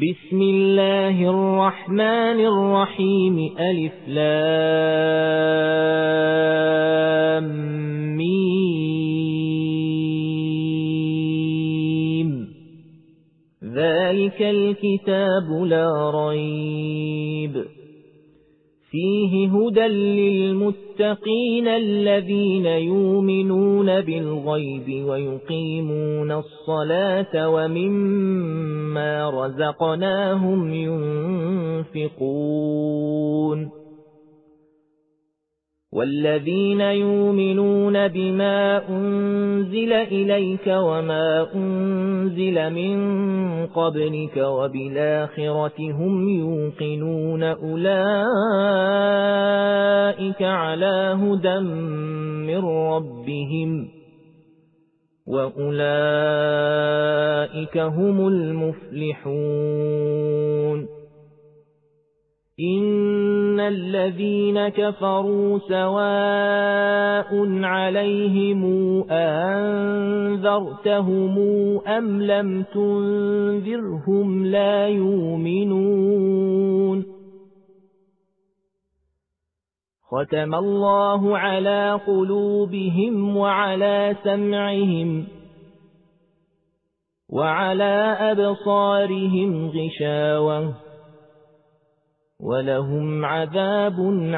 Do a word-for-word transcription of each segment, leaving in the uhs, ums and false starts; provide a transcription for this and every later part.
بسم الله الرحمن الرحيم ألف لام ميم ذلك الكتاب لا ريب فيه هدى للمتقين الذين يؤمنون بالغيب ويقيمون الصلاة ومما رزقناهم ينفقون والذين يؤمنون بما أنزل إليك وما أنزل من قبلك وبالآخرة هم يوقنون أولئك على هدى من ربهم وأولئك هم المفلحون إن الذين كفروا سواء عليهم أنذرتهم أم لم تنذرهم لا يؤمنون ختم الله على قلوبهم وعلى سمعهم وعلى أبصارهم غشاوة ولهم عذاب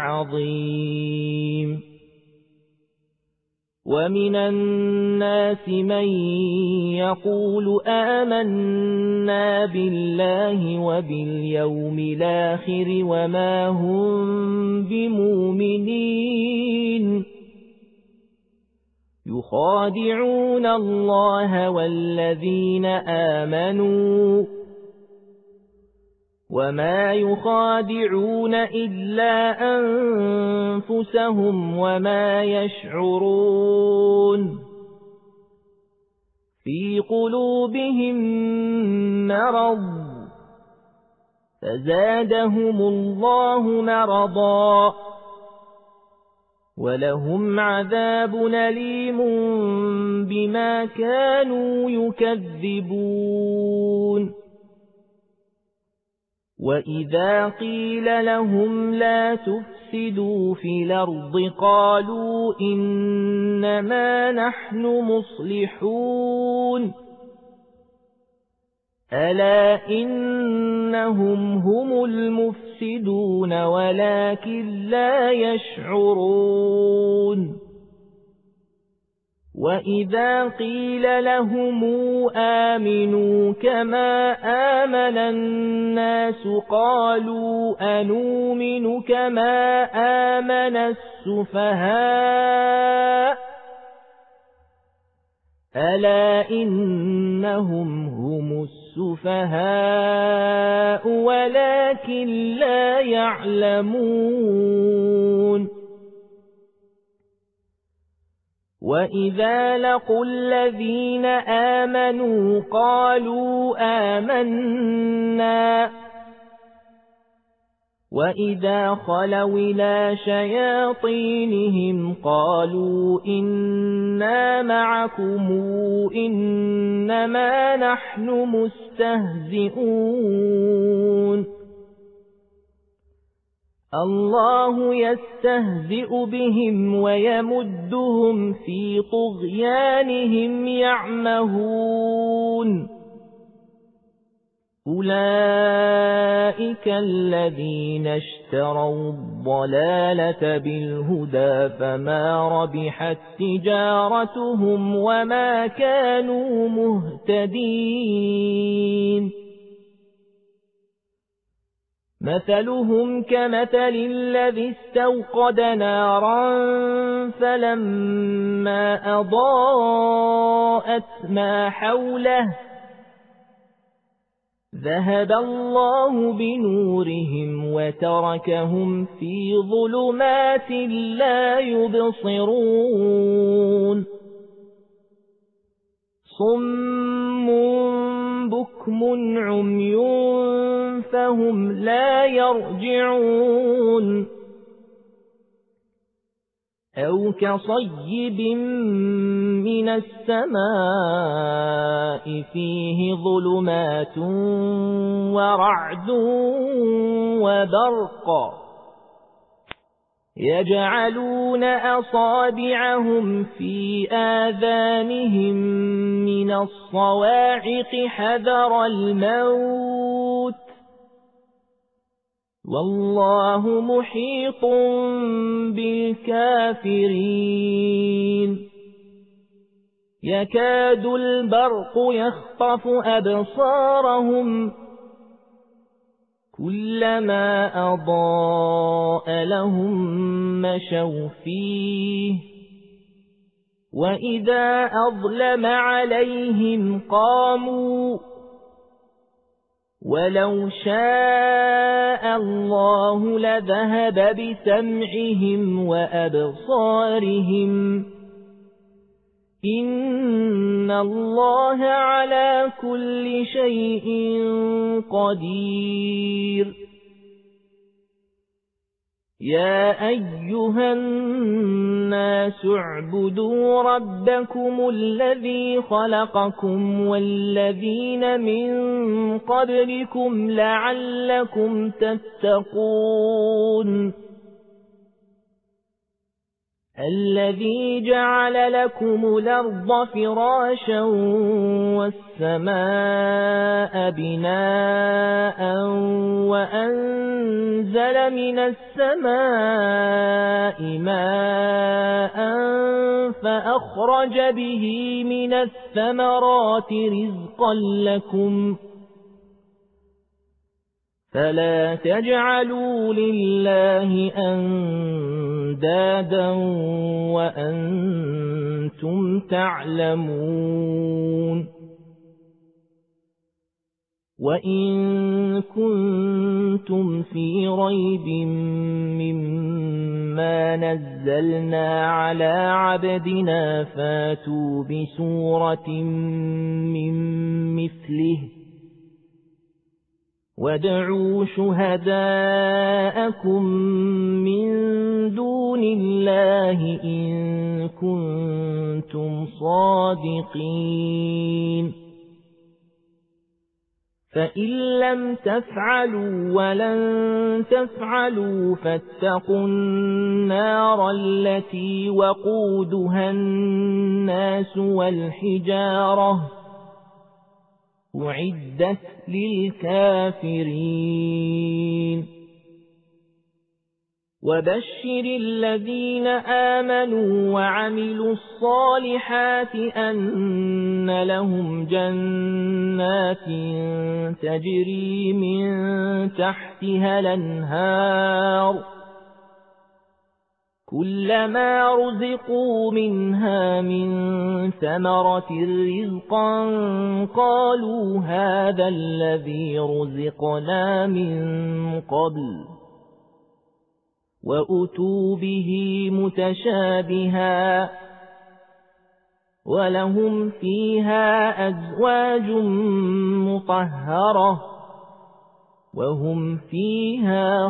عظيم ومن الناس من يقول آمنا بالله وباليوم الآخر وما هم بمؤمنين يخادعون الله والذين آمنوا وما يخادعون إلا أنفسهم وما يشعرون في قلوبهم مرض فزادهم الله مرضا ولهم عذاب أليم بما كانوا يكذبون وإذا قيل لهم لا تفسدوا في الأرض قالوا إنما نحن مصلحون ألا إنهم هم المفسدون ولكن لا يشعرون وإذا قيل لهم آمنوا كما آمن الناس قالوا أنؤمن كما آمن السفهاء ألا إنهم هم السفهاء ولكن لا يعلمون وإذا لقوا الذين آمنوا قالوا آمنا وإذا خلوا إلى شياطينهم قالوا إنا معكم إنما نحن مستهزئون الله يستهزئ بهم ويمدهم في طغيانهم يعمهون أولئك الذين اشتروا الضلالة بالهدى فما ربحت تجارتهم وما كانوا مهتدين مثلهم كمثل الذي استوقد نارا فلما أضاءت ما حوله ذهب الله بنورهم وتركهم في ظلمات لا يبصرون صم بكم عمي فهم لا يرجعون أو كصيب من السماء فيه ظلمات ورعد وبرق يجعلون أصابعهم في آذانهم من الصواعق حذر الموت والله محيط بالكافرين يكاد البرق يخطف أبصارهم كلما أضاء لهم مشوا فيه وإذا أظلم عليهم قاموا ولو شاء الله لذهب بسمعهم وأبصارهم إن الله على كل شيء قدير يا أيها الناس اعبدوا ربكم الذي خلقكم والذين من قبلكم لعلكم تتقون الذي جعل لكم الأرض فراشا والسماء بناء وأنزل من السماء ماء فأخرج به من الثمرات رزقا لكم فلا تجعلوا لله أندادا وأنتم تعلمون وإن كنتم في ريب مما نزلنا على عبدنا فاتوا بسورة من مثله وادعوا شهداءكم من دون الله إن كنتم صادقين فإن لم تفعلوا ولن تفعلوا فاتقوا النار التي وقودها الناس والحجارة أعدت للكافرين وبشر الذين آمنوا وعملوا الصالحات أن لهم جنات تجري من تحتها الأنهار كلما رزقوا منها من ثمرة رزقا قالوا هذا الذي رزقنا من قبل وأتوا به متشابها ولهم فيها أزواج مطهرة وهم فيها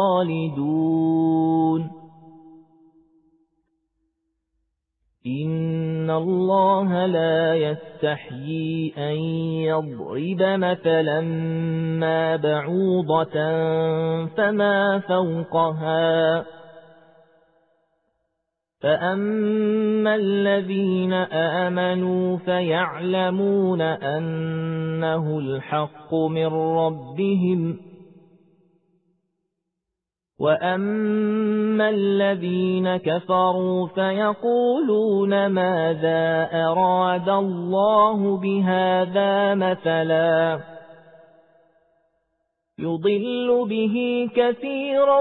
خالدون إن الله لا يستحيي أن يضرب مثلا ما بعوضة فما فوقها فأما الذين آمنوا فيعلمون أنه الحق من ربهم وأما الذين كفروا فيقولون ماذا أراد الله بهذا مثلا يضل به كثيرا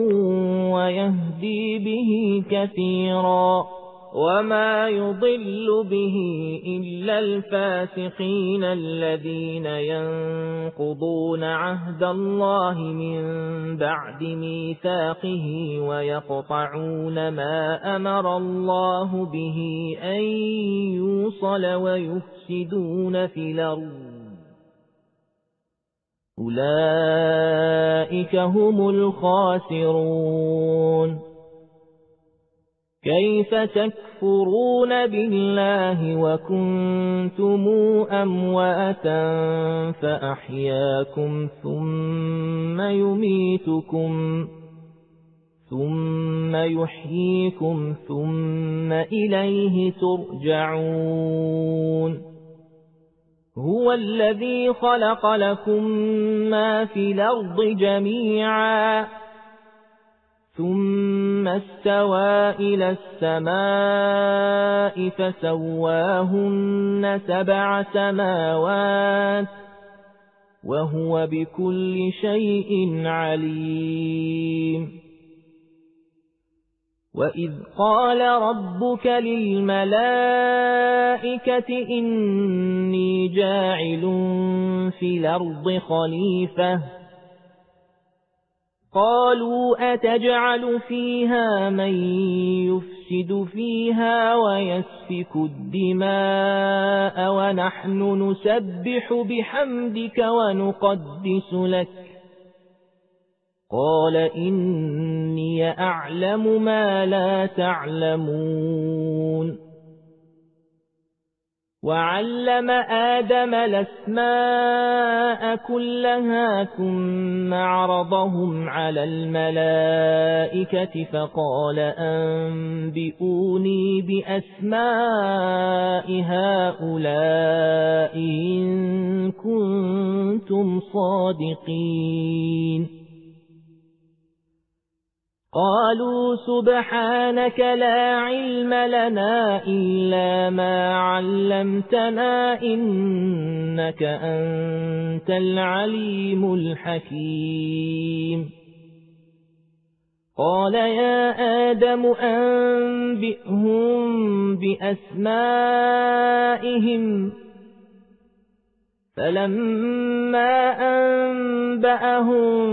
ويهدي به كثيرا وما يضل به إلا الفاسقين الذين ينقضون عهد الله من بعد ميثاقه ويقطعون ما أمر الله به أن يوصل ويفسدون في الأرض أولئك هم الخاسرون كيف تكفرون بالله وكنتم أمواتا فأحياكم ثم يميتكم ثم يحييكم ثم إليه ترجعون هو الذي خلق لكم ما في الأرض جميعا ثم استوى إلى السماء فسواهن سبع سماوات وهو بكل شيء عليم وإذ قال ربك للملائكة إني جاعل في الأرض خليفة قالوا أتجعل فيها من يفسد فيها ويسفك الدماء ونحن نسبح بحمدك ونقدس لك قال إني أعلم ما لا تعلمون وعلم آدم الأسماء كلها ثم عرضهم على الملائكة فقال أنبئوني بأسماء هؤلاء إن كنتم صادقين قالوا سبحانك لا علم لنا إلا ما علمتنا إنك أنت العليم الحكيم قال يا آدم أنبئهم بأسمائهم فلما أنبأهم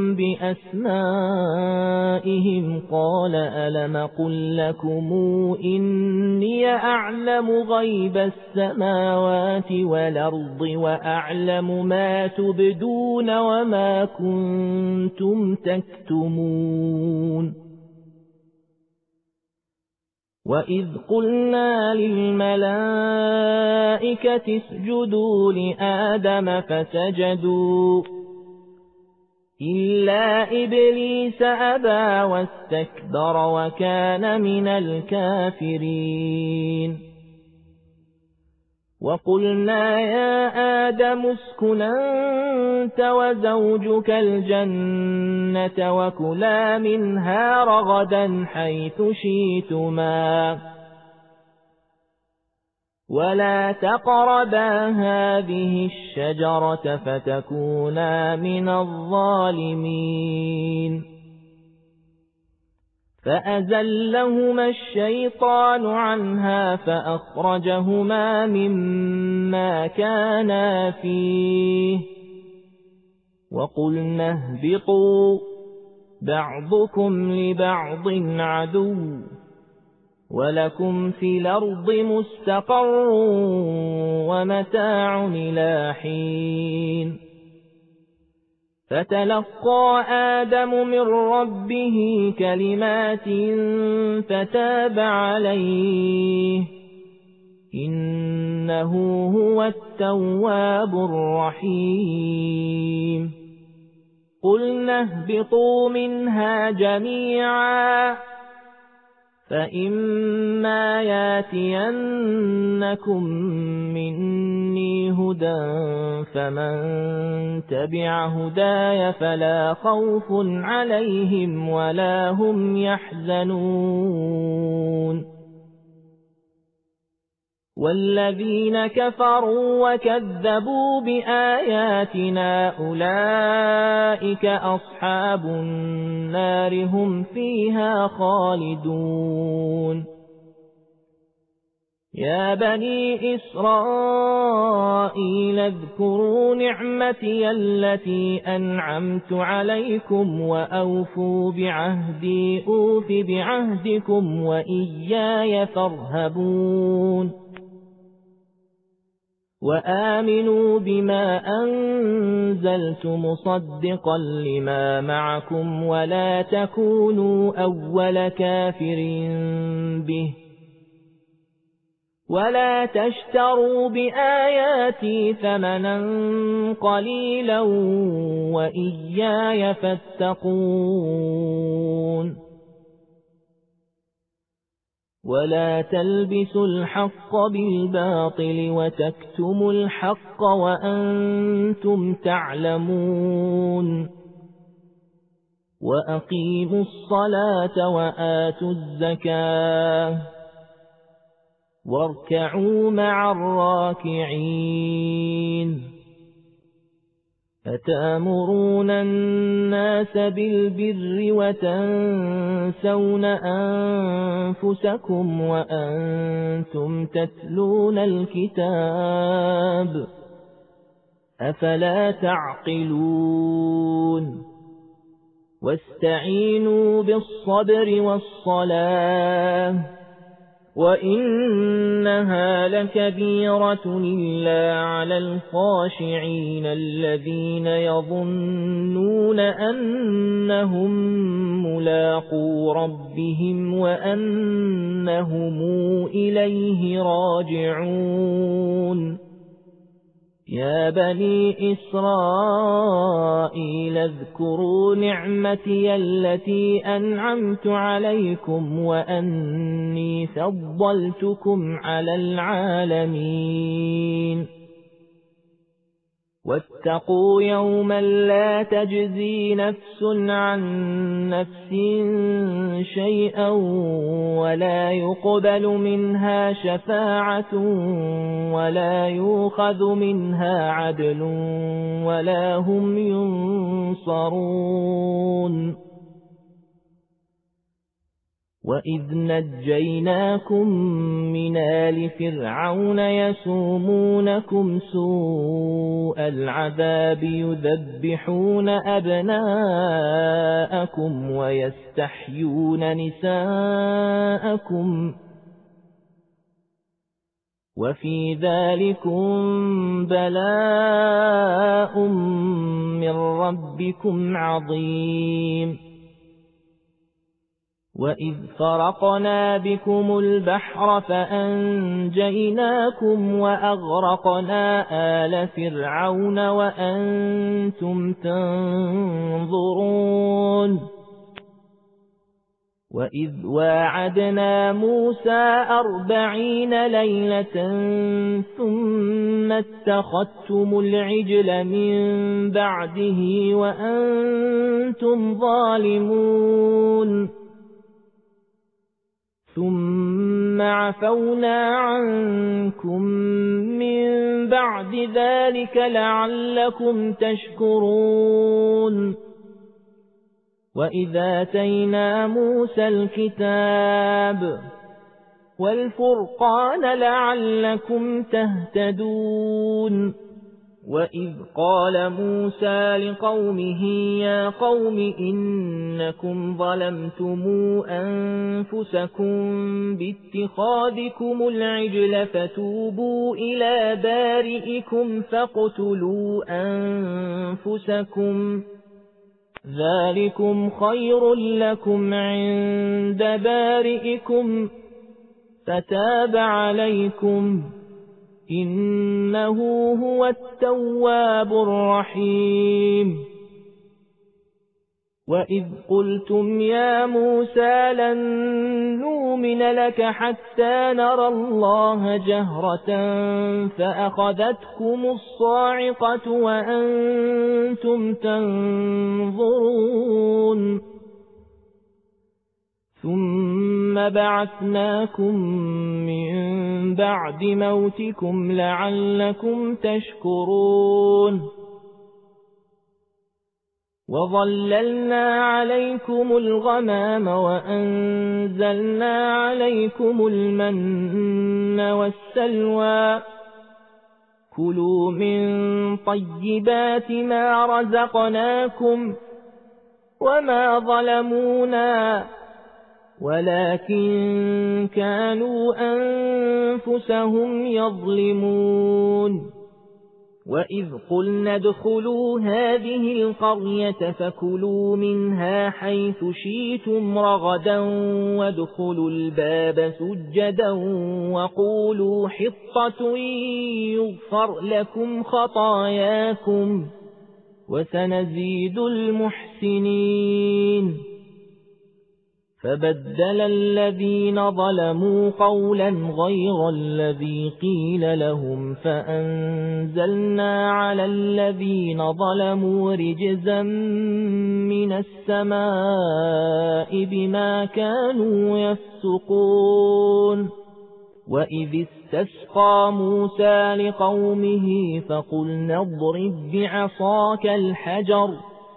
بأسمائهم قال ألم قل لكم إني أعلم غيب السماوات والأرض وأعلم ما تبدون وما كنتم تكتمون وإذ قلنا للملائكة اسجدوا لآدم فسجدوا إلا إبليس أبى واستكبر وكان من الكافرين وقلنا يا آدم اسكن أنت وزوجك الجنة وكلا منها رغدا حيث شئتما ولا تقربا هذه الشجرة فتكونا من الظالمين فأزلهما الشيطان عنها فأخرجهما مما كانا فيه وقلنا اهبطوا بعضكم لبعض عدو ولكم في الأرض مستقر ومتاع إلى حين فتلقى آدم من ربه كلمات فتاب عليه إنه هو التواب الرحيم قلنا اهبطوا منها جميعا فإما ياتينكم مني هدى فمن تبع هداي فلا خوف عليهم ولا هم يحزنون والذين كفروا وكذبوا بآياتنا أولئك أصحاب النار هم فيها خالدون يا بني إسرائيل اذكروا نعمتي التي أنعمت عليكم وأوفوا بعهدي أوف بعهدكم وإياي فارهبون وآمنوا بما أنزلت مصدقا لما معكم ولا تكونوا أول كافر به ولا تشتروا بآياتي ثمنا قليلا وإياي فاتقون ولا تلبسوا الحق بالباطل وتكتموا الحق وأنتم تعلمون وأقيموا الصلاة وآتوا الزكاة واركعوا مع الراكعين أتأمرون الناس بالبر وتنسون أنفسكم وأنتم تتلون الكتاب أفلا تعقلون واستعينوا بالصبر والصلاة وإنها لكبيرة إلا على الخاشعين الذين يظنون أنهم ملاقو ربهم وأنهم إليه راجعون يا بني إسرائيل اذكروا نعمتي التي أنعمت عليكم وأني فضلتكم على العالمين واتقوا يوما لا تجزي نفس عن نفس شيئا ولا يقبل منها شفاعة ولا يؤخذ منها عدل ولا هم ينصرون وإذ نجيناكم من آل فرعون يسومونكم سوء العذاب يذبحون أبناءكم ويستحيون نساءكم وفي ذلكم بلاء من ربكم عظيم وإذ فرقنا بكم البحر فأنجيناكم وأغرقنا آل فرعون وأنتم تنظرون وإذ واعدنا موسى أربعين ليلة ثم اتخذتم العجل من بعده وأنتم ظالمون ثم عفونا عنكم من بعد ذلك لعلكم تشكرون وإذا آتينا موسى الكتاب والفرقان لعلكم تهتدون وإذ قال موسى لقومه يا قوم إنكم ظلمتم أنفسكم باتخاذكم العجل فتوبوا إلى بارئكم فاقتلوا أنفسكم ذلكم خير لكم عند بارئكم فتاب عليكم إنه هو التواب الرحيم وإذ قلتم يا موسى لن نؤمن لك حتى نرى الله جهرة فأخذتكم الصاعقة وأنتم تنظرون ثم بعثناكم من بعد موتكم لعلكم تشكرون وظللنا عليكم الغمام وأنزلنا عليكم المن والسلوى كلوا من طيبات ما رزقناكم وما ظلمونا ولكن كانوا أنفسهم يظلمون وإذ قلنا ادخلوا هذه القرية فكلوا منها حيث شئتم رغدا وادخلوا الباب سجدا وقولوا حطة يغفر لكم خطاياكم وسنزيد المحسنين فبدل الذين ظلموا قولا غير الذي قيل لهم فأنزلنا على الذين ظلموا رجزا من السماء بما كانوا يفسقون وإذ استسقى موسى لقومه فقلنا اضرب بعصاك الحجر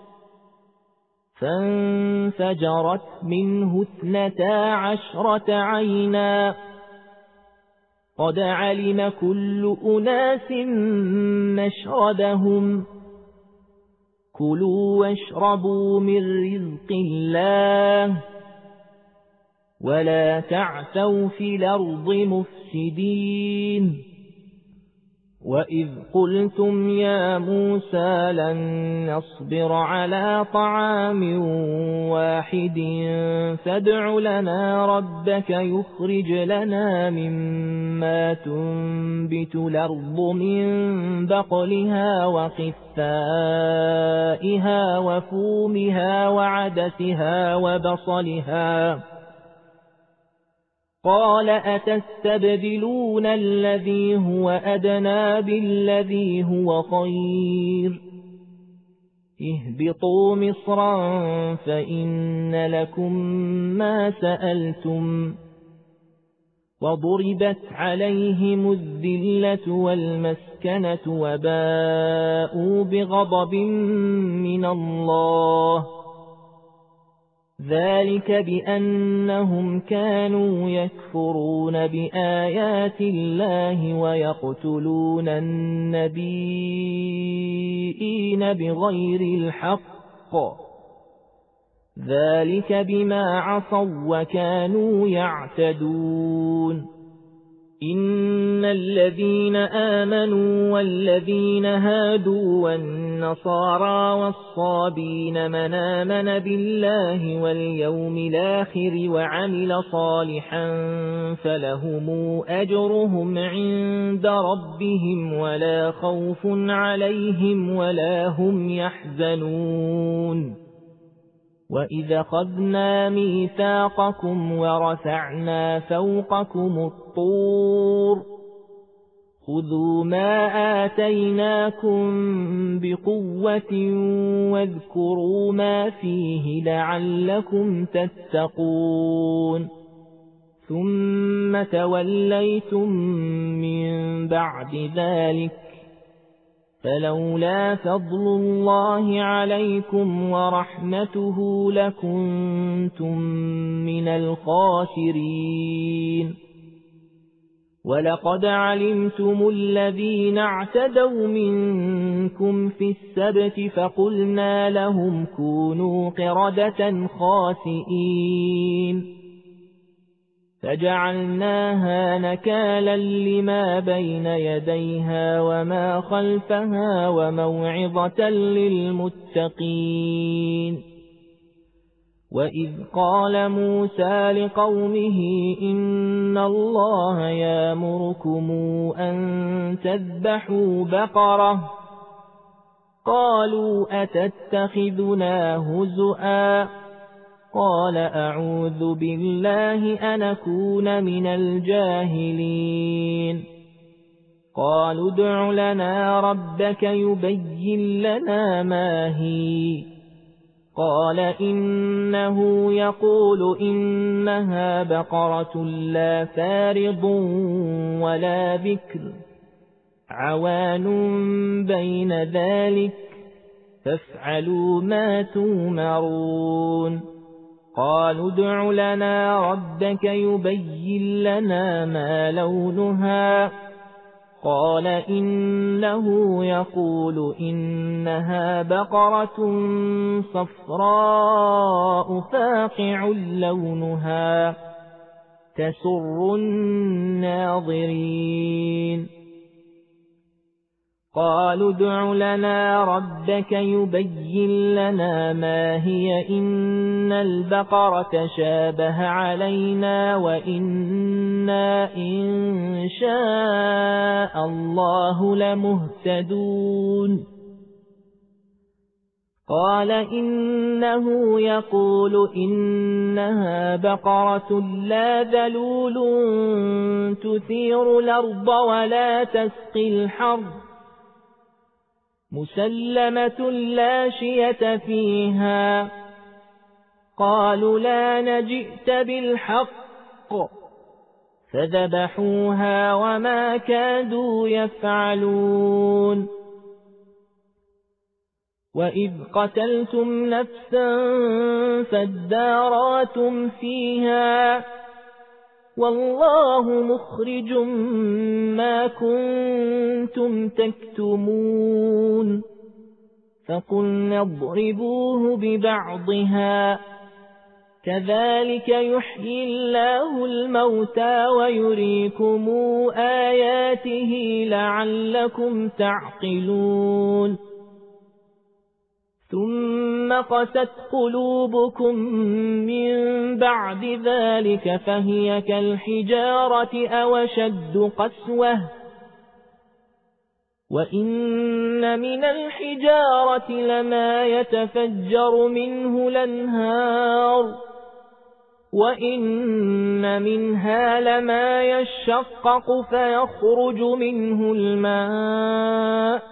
فانفجرت منه اثنتا عشرة عينا قد علم كل أناس مشربهم كلوا واشربوا من رزق الله ولا تعثوا في الأرض مفسدين وإذ قلتم يا موسى لن نصبر على طعام واحد فادع لنا ربك يخرج لنا مما تنبت الأرض من بقلها وقثائها وفومها وعدسها وبصلها قال أتستبدلون الذي هو أدنى بالذي هو خير اهبطوا مصرا فإن لكم ما سألتم وضربت عليهم الذلة والمسكنة وباءوا بغضب من الله ذلك بأنهم كانوا يكفرون بآيات الله ويقتلون النبيين بغير الحق ذلك بما عصوا وكانوا يعتدون إن الذين آمنوا والذين هادوا والنصارى والصابين من آمن بالله واليوم الآخر وعمل صالحا فلهم أجرهم عند ربهم ولا خوف عليهم ولا هم يحزنون وإذا أخذنا ميثاقكم ورفعنا فوقكم الطور خذوا ما آتيناكم بقوة واذكروا ما فيه لعلكم تتقون ثم توليتم من بعد ذلك فلولا فضل الله عليكم ورحمته لكنتم من الخاسرين ولقد علمتم الذين اعتدوا منكم في السبت فقلنا لهم كونوا قردة خاسئين فجعلناها نكالا لما بين يديها وما خلفها وموعظة للمتقين وإذ قال موسى لقومه إن الله يأمركم أن تذبحوا بقرة قالوا أتتخذنا هزؤا قال أعوذ بالله أن أكون من الجاهلين قالوا ادع لنا ربك يبين لنا ما هي قال إنه يقول إنها بقرة لا فارض ولا بكر عوان بين ذلك فافعلوا ما تؤمرون قالوا ادع لنا ربك يبين لنا ما لونها قال إنه يقول إنها بقرة صفراء فاقع لونها تسر الناظرين قالوا ادع لنا ربك يبين لنا ما هي إن البقرة شابه علينا وإنا إن شاء الله لمهتدون قال إنه يقول إنها بقرة لا ذلول تثير الأرض ولا تسقي الحرث مسلمة لا شية فيها قالوا لا نجئت بالحق فذبحوها وما كادوا يفعلون وإذ قتلتم نفسا فادارأتم فيها والله مخرج ما كنتم تكتمون فقلنا اضربوه ببعضها كذلك يحيي الله الموتى ويريكم آياته لعلكم تعقلون ثم قست قلوبكم من بعد ذلك فهي كالحجارة أو شد قسوة وإن من الحجارة لما يتفجر منه الأنهار وإن منها لما يشقق فيخرج منه الماء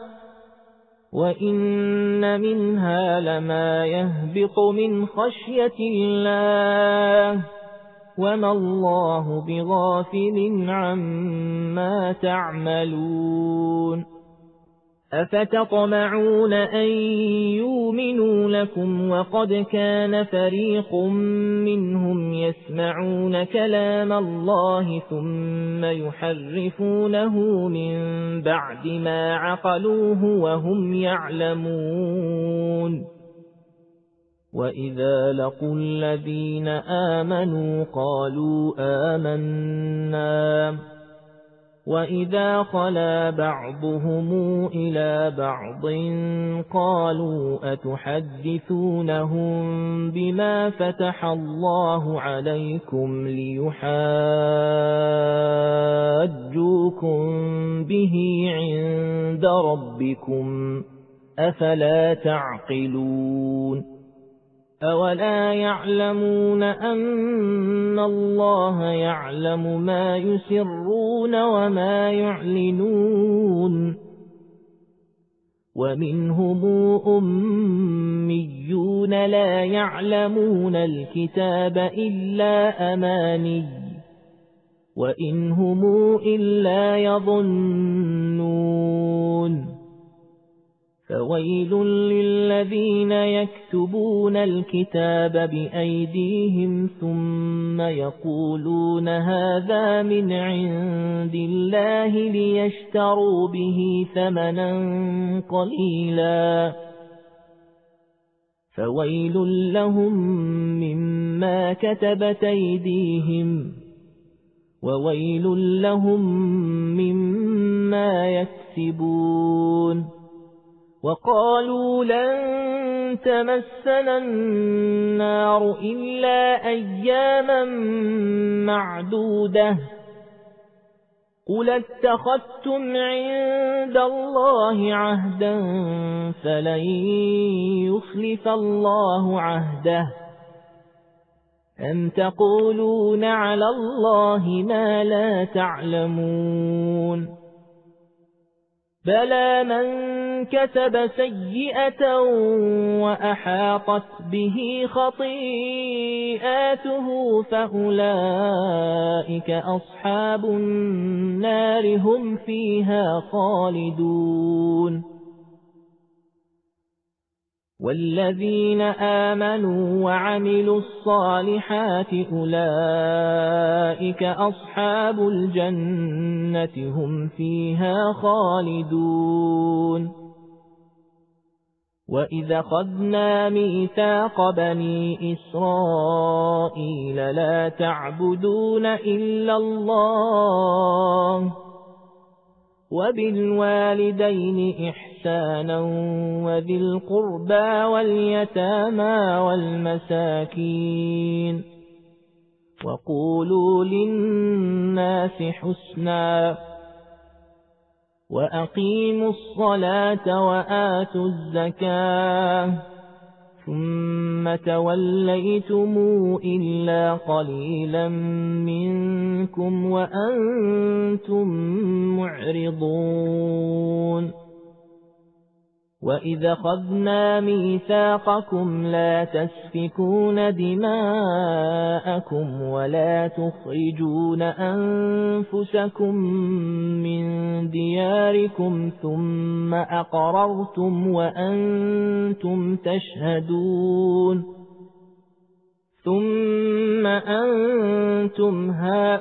وإن منها لما يهبط من خشية الله وما الله بغافل عما تعملون أفتطمعون أن يؤمنوا لكم وقد كان فريق منهم يسمعون كلام الله ثم يحرفونه من بعد ما عقلوه وهم يعلمون وإذا لقوا الذين آمنوا قالوا آمنا وإذا خلا بعضهم إلى بعض قالوا أتحدثونهم بما فتح الله عليكم ليحاجوكم به عند ربكم أفلا تعقلون أولا يعلمون أن الله يعلم ما يسرون وما يعلنون ومنهم أميون لا يعلمون الكتاب إلا أماني وإنهم إلا يظنون فويل للذين يكتبون الكتاب بأيديهم ثم يقولون هذا من عند الله ليشتروا به ثمنا قليلا فويل لهم مما كتبت أيديهم وويل لهم مما يكسبون وقالوا لن تمسنا النار إلا أياما معدودة قل اتخذتم عند الله عهدا فلن يخلف الله عهده أم تقولون على الله ما لا تعلمون بلى من كسب سيئة وأحاطت به خطيئاته فأولئك أصحاب النار هم فيها خالدون والذين آمنوا وعملوا الصالحات أولئك أصحاب الجنة هم فيها خالدون وإذا أخذنا ميثاق بني إسرائيل لا تعبدون إلا الله وبالوالدين إحسانا وذي القربى واليتامى والمساكين وقولوا للناس حسنا وأقيموا الصلاة وآتوا الزكاة ثم توليتم إلا قليلا منكم وأنتم معرضون وإذا أخذنا ميثاقكم لا تسفكون دماءكم ولا تخرجون أنفسكم من دياركم ثم أقررتم وأنتم تشهدون ثم أنتم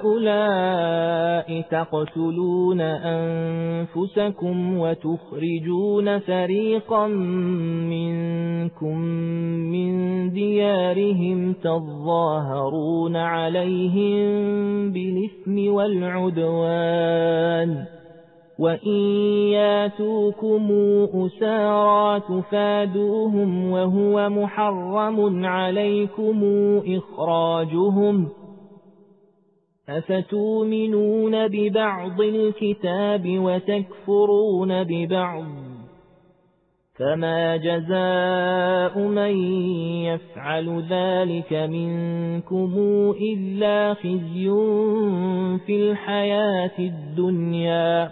هؤلاء تقتلون أنفسكم وتخرجون فريقا منكم من ديارهم تظاهرون عليهم بالإثم والعدوان وإن ياتوكم أسارى تفادوهم وهو محرم عليكم إخراجهم أفتؤمنون ببعض الكتاب وتكفرون ببعض فما جزاء من يفعل ذلك منكم إلا خزي في الحياة الدنيا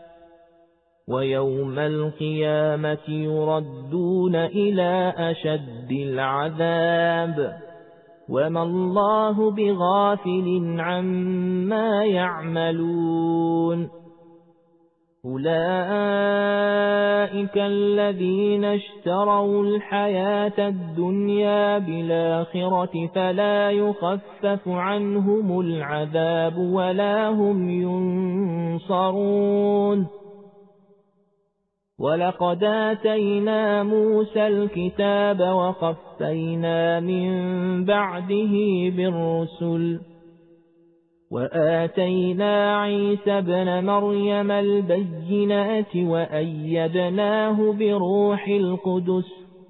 ويوم القيامة يردون إلى أشد العذاب وما الله بغافل عما يعملون أولئك الذين اشتروا الحياة الدنيا بالآخرة فلا يخفف عنهم العذاب ولا هم ينصرون ولقد آتينا موسى الكتاب وقفينا من بعده بالرسل وآتينا عيسى ابن مريم البينات وأيدناه بروح القدس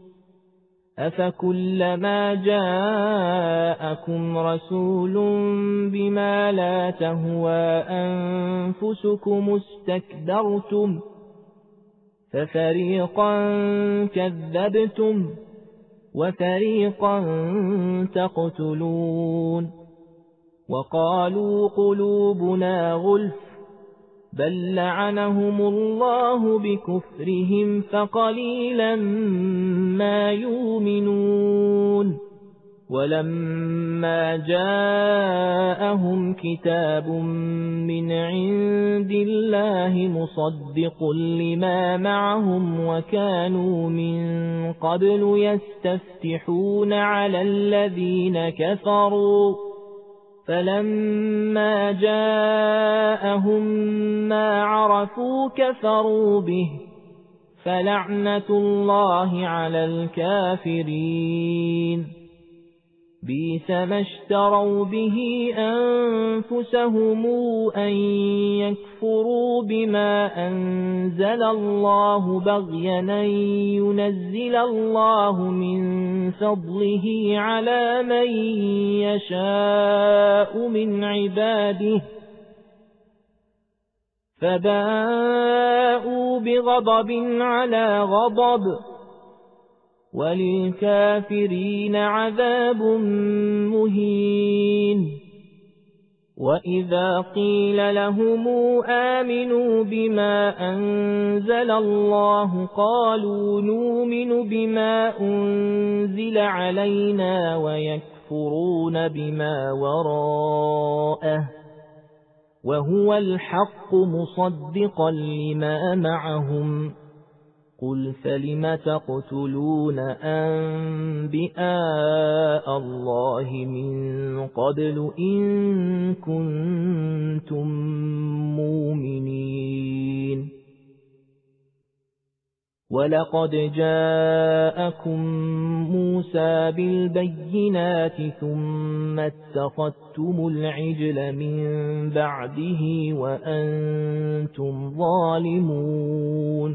أفكلما جاءكم رسول بما لا تهوى أنفسكم استكبرتم ففريقا كذبتم وفريقا تقتلون وقالوا قلوبنا غلف بل لعنهم الله بكفرهم فقليلا ما يؤمنون ولما جاءهم كتاب من عند الله مصدق لما معهم وكانوا من قبل يستفتحون على الذين كفروا فلما جاءهم ما عرفوا كفروا به فلعنة الله على الكافرين بئس ما اشتروا به أنفسهم أن يكفروا بما أنزل الله بغيا أن ينزل الله من فضله على من يشاء من عباده فباءوا بغضب على غضب وللكافرين عذاب مهين وإذا قيل لهم آمنوا بما أنزل الله قالوا نؤمن بما أنزل علينا ويكفرون بما وراءه وهو الحق مصدقا لما معهم قل فلم تقتلون أنبياء الله من قبل إن كنتم مؤمنين ولقد جاءكم موسى بالبينات ثم اتخذتم العجل من بعده وأنتم ظالمون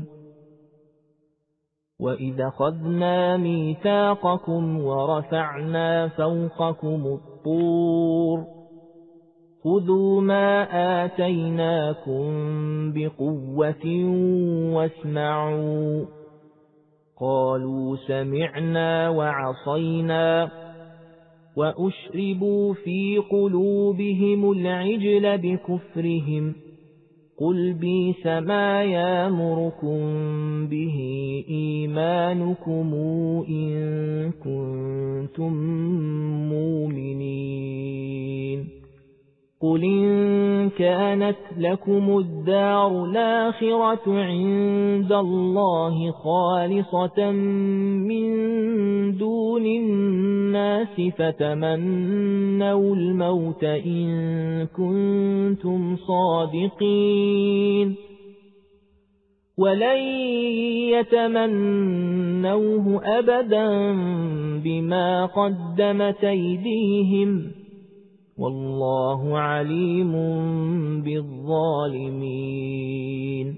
وإذا أخذنا ميثاقكم ورفعنا فوقكم الطور خذوا ما آتيناكم بقوة واسمعوا قالوا سمعنا وعصينا وأشربوا في قلوبهم العجل بكفرهم قل بئس ما يأمركم به إيمانكم إن كنتم مؤمنين قل إن كانت لكم الدار الآخرة عند الله خالصة من دون الناس فتمنوا الموت إن كنتم صادقين ولن يتمنوه أبدا بما قدمت أيديهم والله عليم بالظالمين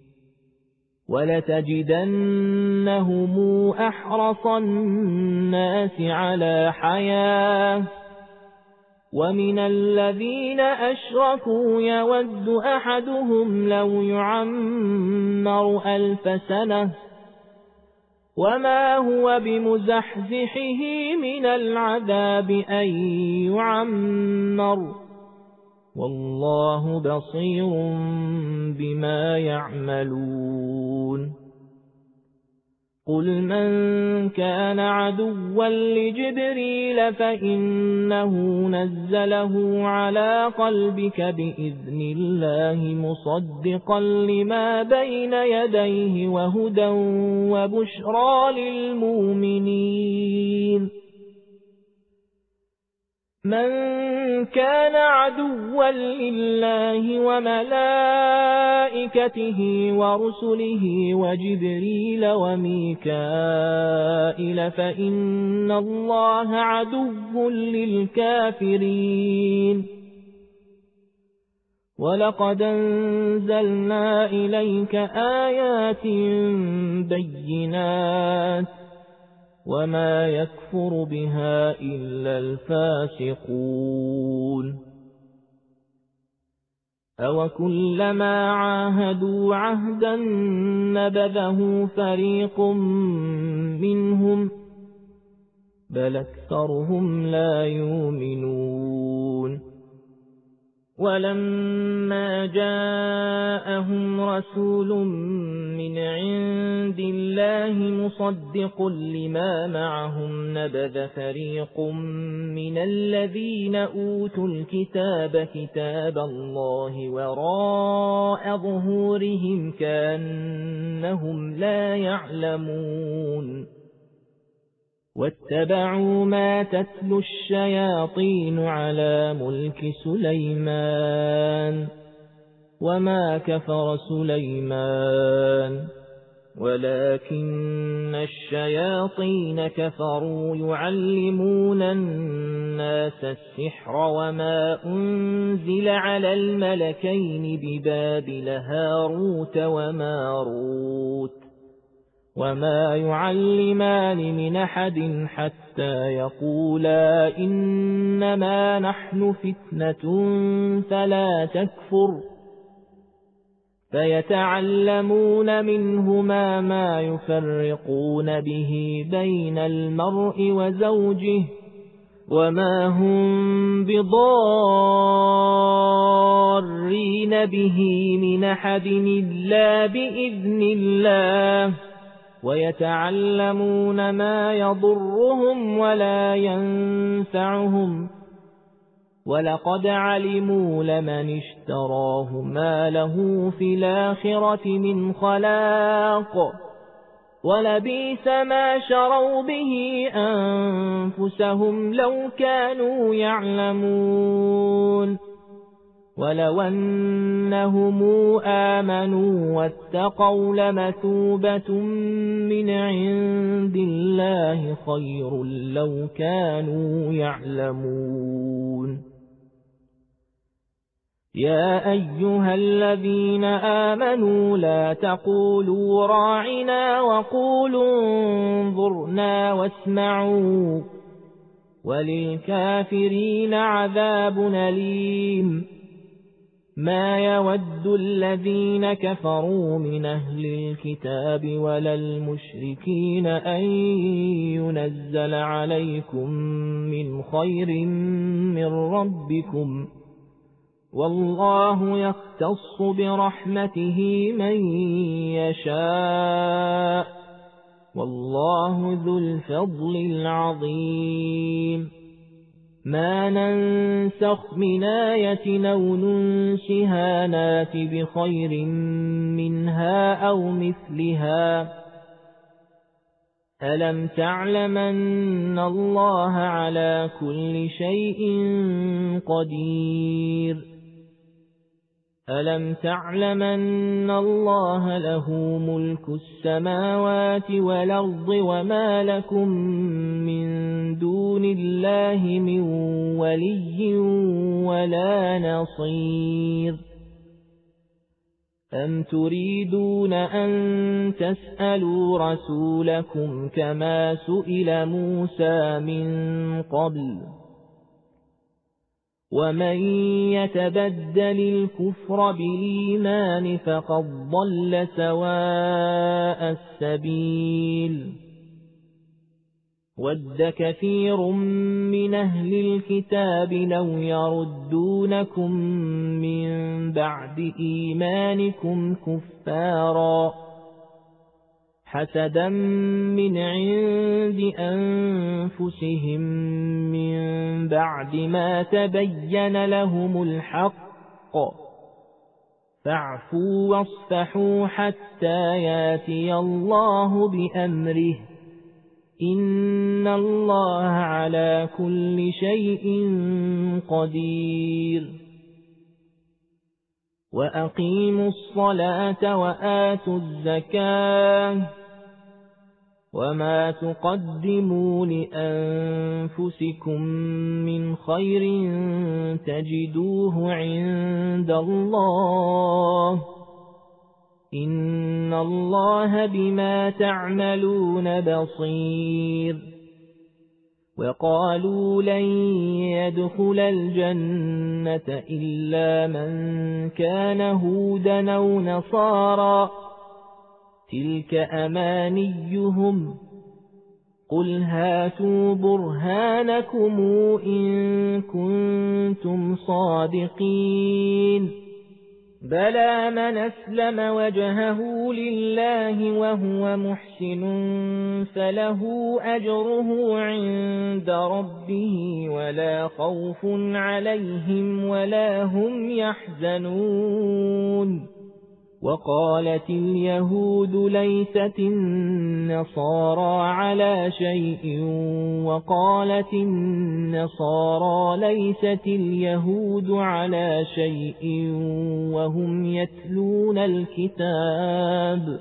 ولتجدنهم أحرص الناس على حياة ومن الذين أشركوا يود أحدهم لو يعمر ألف سنة وما هو بمزحزحه من العذاب أن يعمر والله بصير بما يعملون قل من كان عدوا لجبريل فإنه نزله على قلبك بإذن الله مصدقا لما بين يديه وهدى وبشرى للمؤمنين من كان عدوا لله وملائكته ورسله وجبريل وميكائيل فإن الله عدو للكافرين ولقد أنزلنا إليك آيات بينات وما يكفر بها إلا الفاسقون أوكلما عاهدوا عهدا نبذه فريق منهم بل أكثرهم لا يؤمنون ولما جاءهم رسول من عند الله مصدق لما معهم نبذ فريق من الذين أوتوا الكتاب كتاب الله وراء ظهورهم كأنهم لا يعلمون واتبعوا ما تتلو الشياطين على ملك سليمان وما كفر سليمان ولكن الشياطين كفروا يعلمون الناس السحر وما أنزل على الملكين ببابل هاروت وماروت وما يعلمان من أحد حتى يقولا إنما نحن فتنة فلا تكفر فيتعلمون منهما ما يفرقون به بين المرء وزوجه وما هم بضارين به من أحد إلا بإذن الله ويتعلمون ما يضرهم ولا ينفعهم ولقد علموا لمن اشتراه ما له في الآخرة من خلاق ولبئس ما شروا به أنفسهم لو كانوا يعلمون ولو أنهم آمنوا واتقوا لمثوبة من عند الله خير لو كانوا يعلمون يا أيها الذين آمنوا لا تقولوا راعنا وقولوا انظرنا واسمعوا وللكافرين عذاب أليم ما يود الذين كفروا من أهل الكتاب ولا المشركين أن ينزل عليكم من خير من ربكم والله يختص برحمته من يشاء والله ذو الفضل العظيم ما ننسخ من آية أو ننسها نات بخير منها أو مثلها ألم تعلم أن الله على كل شيء قدير ألم تعلم أن الله له ملك السماوات والأرض وما لكم من دون الله من ولي ولا نصير أم تريدون أن تسألوا رسولكم كما سئل موسى من قبل ومن يتبدل الكفر بالإيمان فقد ضل سواء السبيل ود كثير من أهل الكتاب لو يردونكم من بعد إيمانكم كفارا حسدا من عند أنفسهم من بعد ما تبين لهم الحق فاعفوا واصفحوا حتى ياتي الله بأمره إن الله على كل شيء قدير وأقيموا الصلاة وآتوا الزكاة وما تقدموا لأنفسكم من خير تجدوه عند الله إن الله بما تعملون بصير وقالوا لن يدخل الجنة إلا من كان هودا أو نصارى تلك أمانيهم قل هاتوا برهانكم إن كنتم صادقين بلى من أسلم وجهه لله وهو محسن فله أجره عند ربه ولا خوف عليهم ولا هم يحزنون وقالت اليهود ليست النصارى على شيء وقالت النصارى ليست اليهود على شيء وهم يتلون الكتاب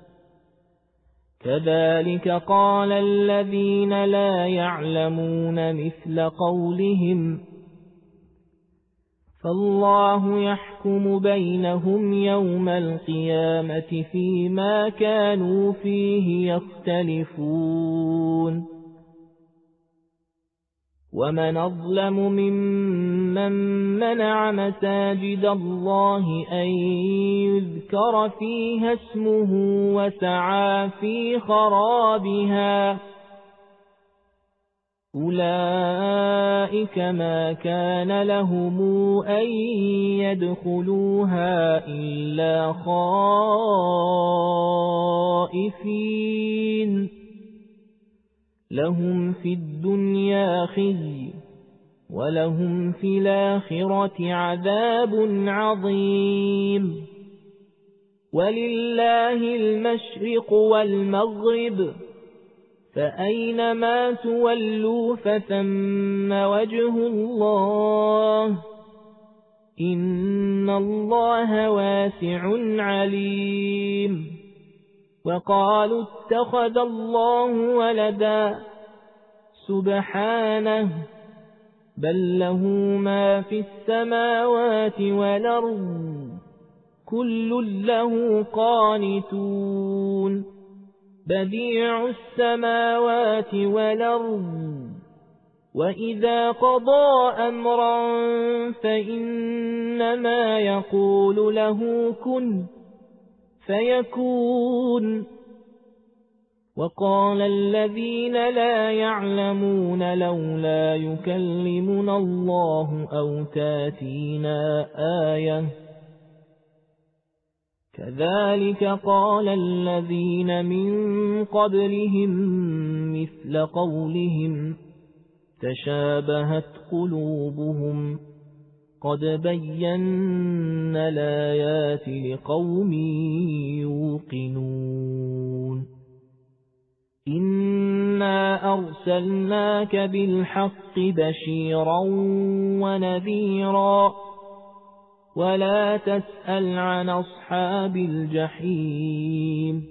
كذلك قال الذين لا يعلمون مثل قولهم فالله يحكم بينهم يوم القيامة فيما كانوا فيه يختلفون ومن أظلم ممن منع مساجد الله أن يذكر فيها اسمه وسعى في خرابها أولئك ما كان لهم أن يدخلوها إلا خائفين لهم في الدنيا خزي ولهم في الآخرة عذاب عظيم ولله المشرق والمغرب فأينما تولوا فثم وجه الله إن الله واسع عليم وقالوا اتخذ الله ولدا سبحانه بل له ما في السماوات والأرض كل له قانتون بديع السماوات والأرض وإذا قضى أمرا فإنما يقول له كن فيكون وقال الذين لا يعلمون لولا يكلمنا الله أو تاتينا آية كذلك قال الذين من قبلهم مثل قولهم تشابهت قلوبهم قد بينا الآيات لقوم يوقنون إنا أرسلناك بالحق بشيرا ونذيرا ولا تسأل عن أصحاب الجحيم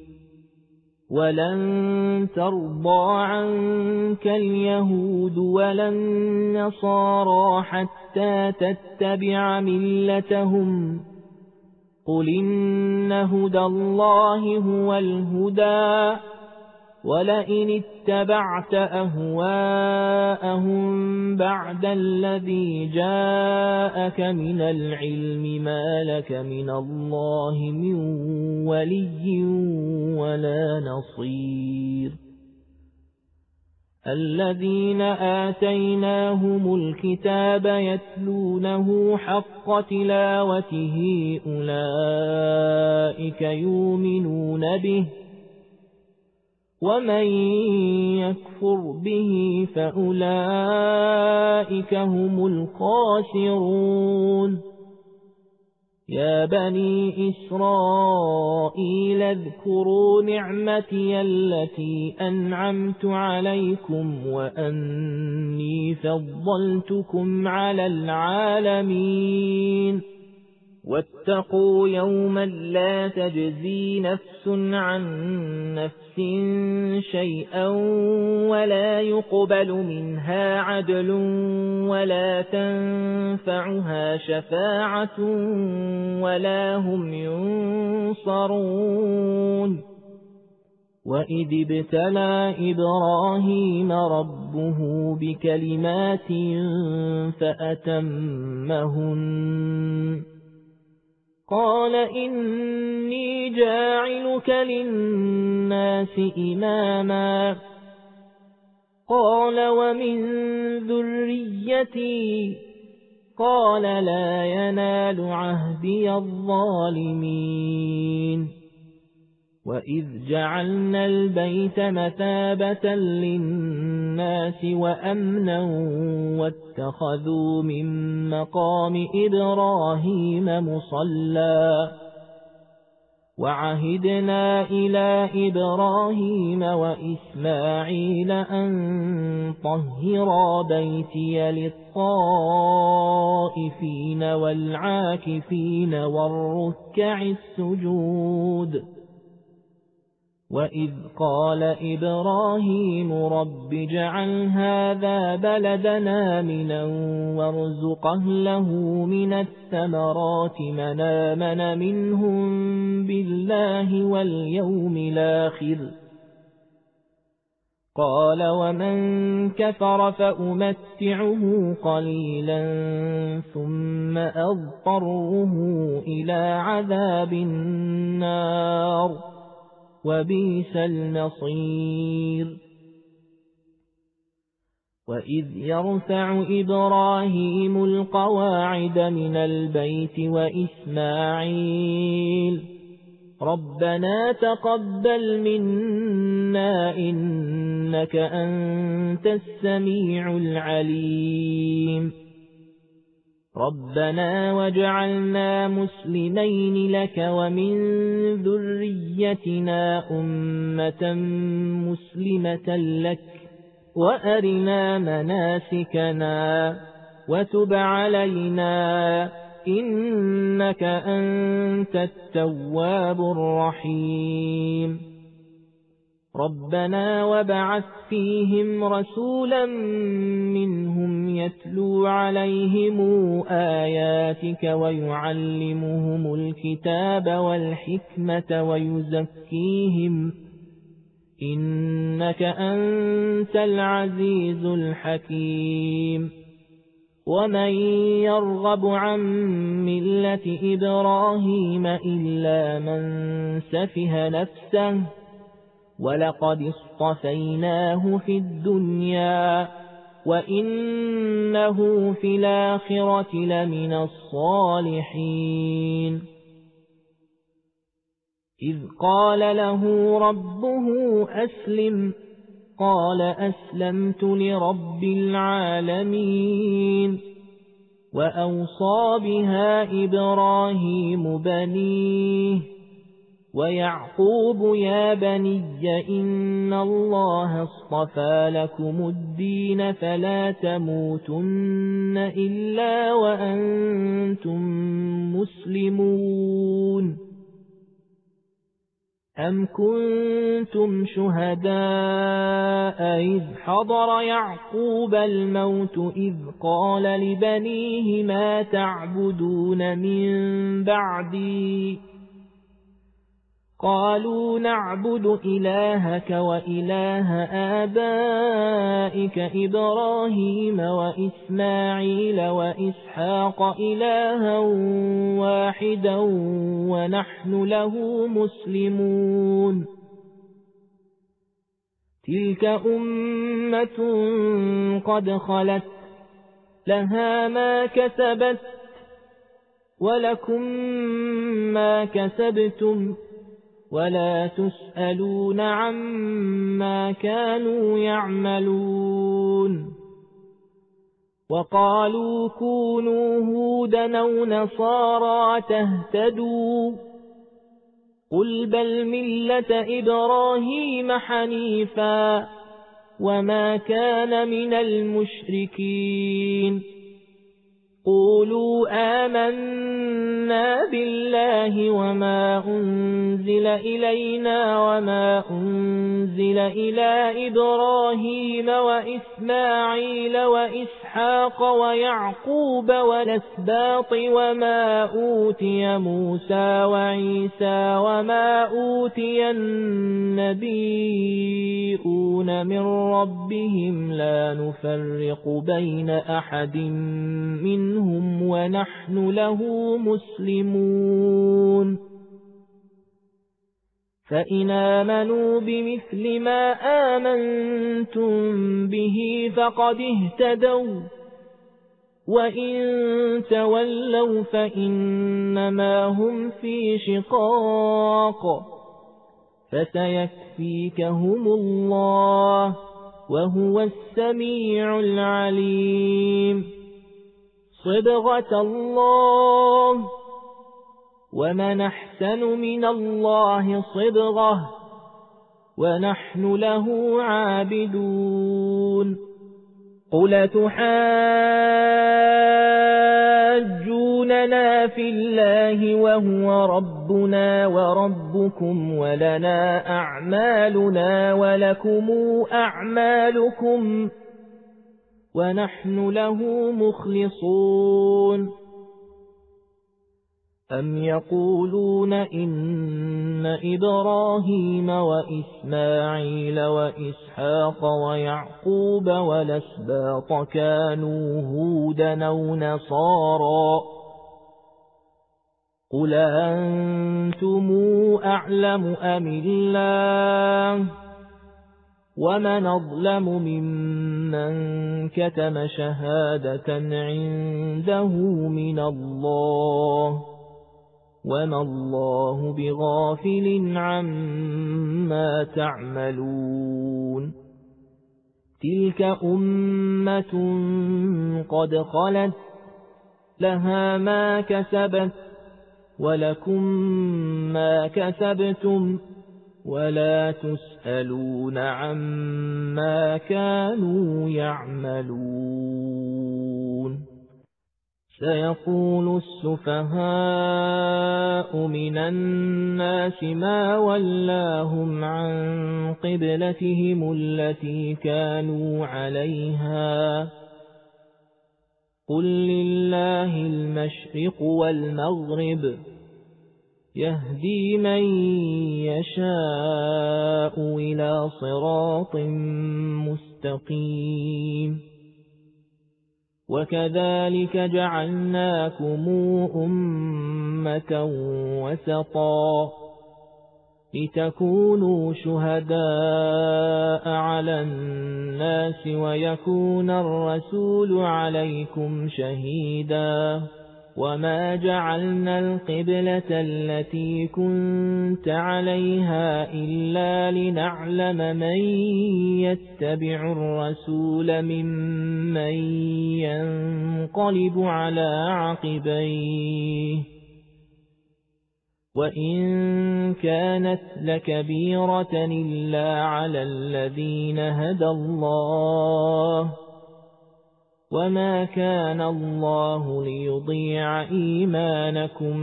ولن ترضى عنك اليهود ولا النصارى حتى تتبع ملتهم قل إن هدى الله هو الهدى ولئن اتبعت أهواءهم بعد الذي جاءك من العلم ما لك من الله من ولي ولا نصير الذين آتيناهم الكتاب يتلونه حق تلاوته أولئك يؤمنون به ومن يكفر به فأولئك هم الخاسرون يا بني إسرائيل اذكروا نعمتي التي أنعمت عليكم وأني فضلتكم على العالمين واتقوا يوما لا تجزي نفس عن نفس شيئا ولا يقبل منها عدل ولا تنفعها شفاعة ولا هم ينصرون وإذ ابتلى إبراهيم ربه بكلمات فأتمهن قال إني جاعلك للناس إماما قال ومن ذريتي قال لا ينال عهدي الظالمين وإذ جعلنا البيت مثابة للناس وأمنا واتخذوا من مقام إبراهيم مصلى وعهدنا إلى إبراهيم وإسماعيل أن طهرا بيتي للطائفين والعاكفين والركع السجود وإذ قال إبراهيم رب اجعل هذا بلدنا آمنا وارزق أهله من الثمرات من آمن منهم بالله واليوم الآخر قال ومن كفر فأمتعه قليلا ثم أضطره إلى عذاب النار وبئس المصير وإذ يرفع إبراهيم القواعد من البيت وإسماعيل ربنا تقبل منا إنك أنت السميع العليم ربنا واجعلنا مسلمين لك ومن ذريتنا أمة مسلمة لك وأرنا مناسكنا وتب علينا إنك أنت التواب الرحيم ربنا وابعث فيهم رسولا منهم يتلو عليهم آياتك ويعلمهم الكتاب والحكمة ويزكيهم إنك أنت العزيز الحكيم ومن يرغب عن ملة إبراهيم إلا من سفه نفسه ولقد اصطفيناه في الدنيا وإنه في الآخرة لمن الصالحين إذ قال له ربه أسلم قال أسلمت لرب العالمين وأوصى بها إبراهيم بنيه ويعقوب يا بني إن الله اصطفى لكم الدين فلا تموتن إلا وأنتم مسلمون أم كنتم شهداء إذ حضر يعقوب الموت إذ قال لبنيه ما تعبدون من بعدي قالوا نعبد إلهك وإله آبائك إبراهيم وإسماعيل وإسحاق إلها واحدا ونحن له مسلمون تلك أمة قد خلت لها ما كسبت ولكم ما كسبتم ولا تسألون عما كانوا يعملون وقالوا كونوا هودا أو نصارى تهتدوا قل بل ملة إبراهيم حنيفا وما كان من المشركين قولوا آمنا بالله وما أنزل إلينا وما أنزل إلى إبراهيم وإسماعيل وإسحاق ويعقوب والأسباط وما أوتي موسى وعيسى وما أوتي النبيون من ربهم لا نفرق بين أحد منهم منهم ونحن له مسلمون فإن آمنوا بمثل ما آمنتم به فقد اهتدوا وإن تولوا فإنما هم في شقاق فسيكفيكهم الله وهو السميع العليم صبغة الله ومن أحسن من الله صبغة ونحن له عابدون قل تحاجوننا في الله وهو ربنا وربكم ولنا أعمالنا ولكم أعمالكم ونحن له مخلصون أم يقولون إن إبراهيم وإسماعيل وإسحاق ويعقوب والأسباط كانوا هودا أو نصارى قل أنتم أعلم أم الله ومن أظلم ممن كتم شهادة عنده من الله وما الله بغافل عما تعملون تلك أمة قد خلت لها ما كسبت ولكم ما كسبتم ولا تسألون عما كانوا يعملون. سيقول السفهاء من الناس ما ولاهم عن قبلتهم التي كانوا عليها قل لله المشرق والمغرب يهدي من يشاء إلى صراط مستقيم. وكذلك جعلناكم أمة وسطا لتكونوا شهداء على الناس ويكون الرسول عليكم شهيدا. وما جعلنا القبلة التي كنت عليها إلا لنعلم من يتبع الرسول ممن ينقلب على عقبيه وإن كانت لكبيرة إلا على الذين هدى الله وما كان الله ليضيع إيمانكم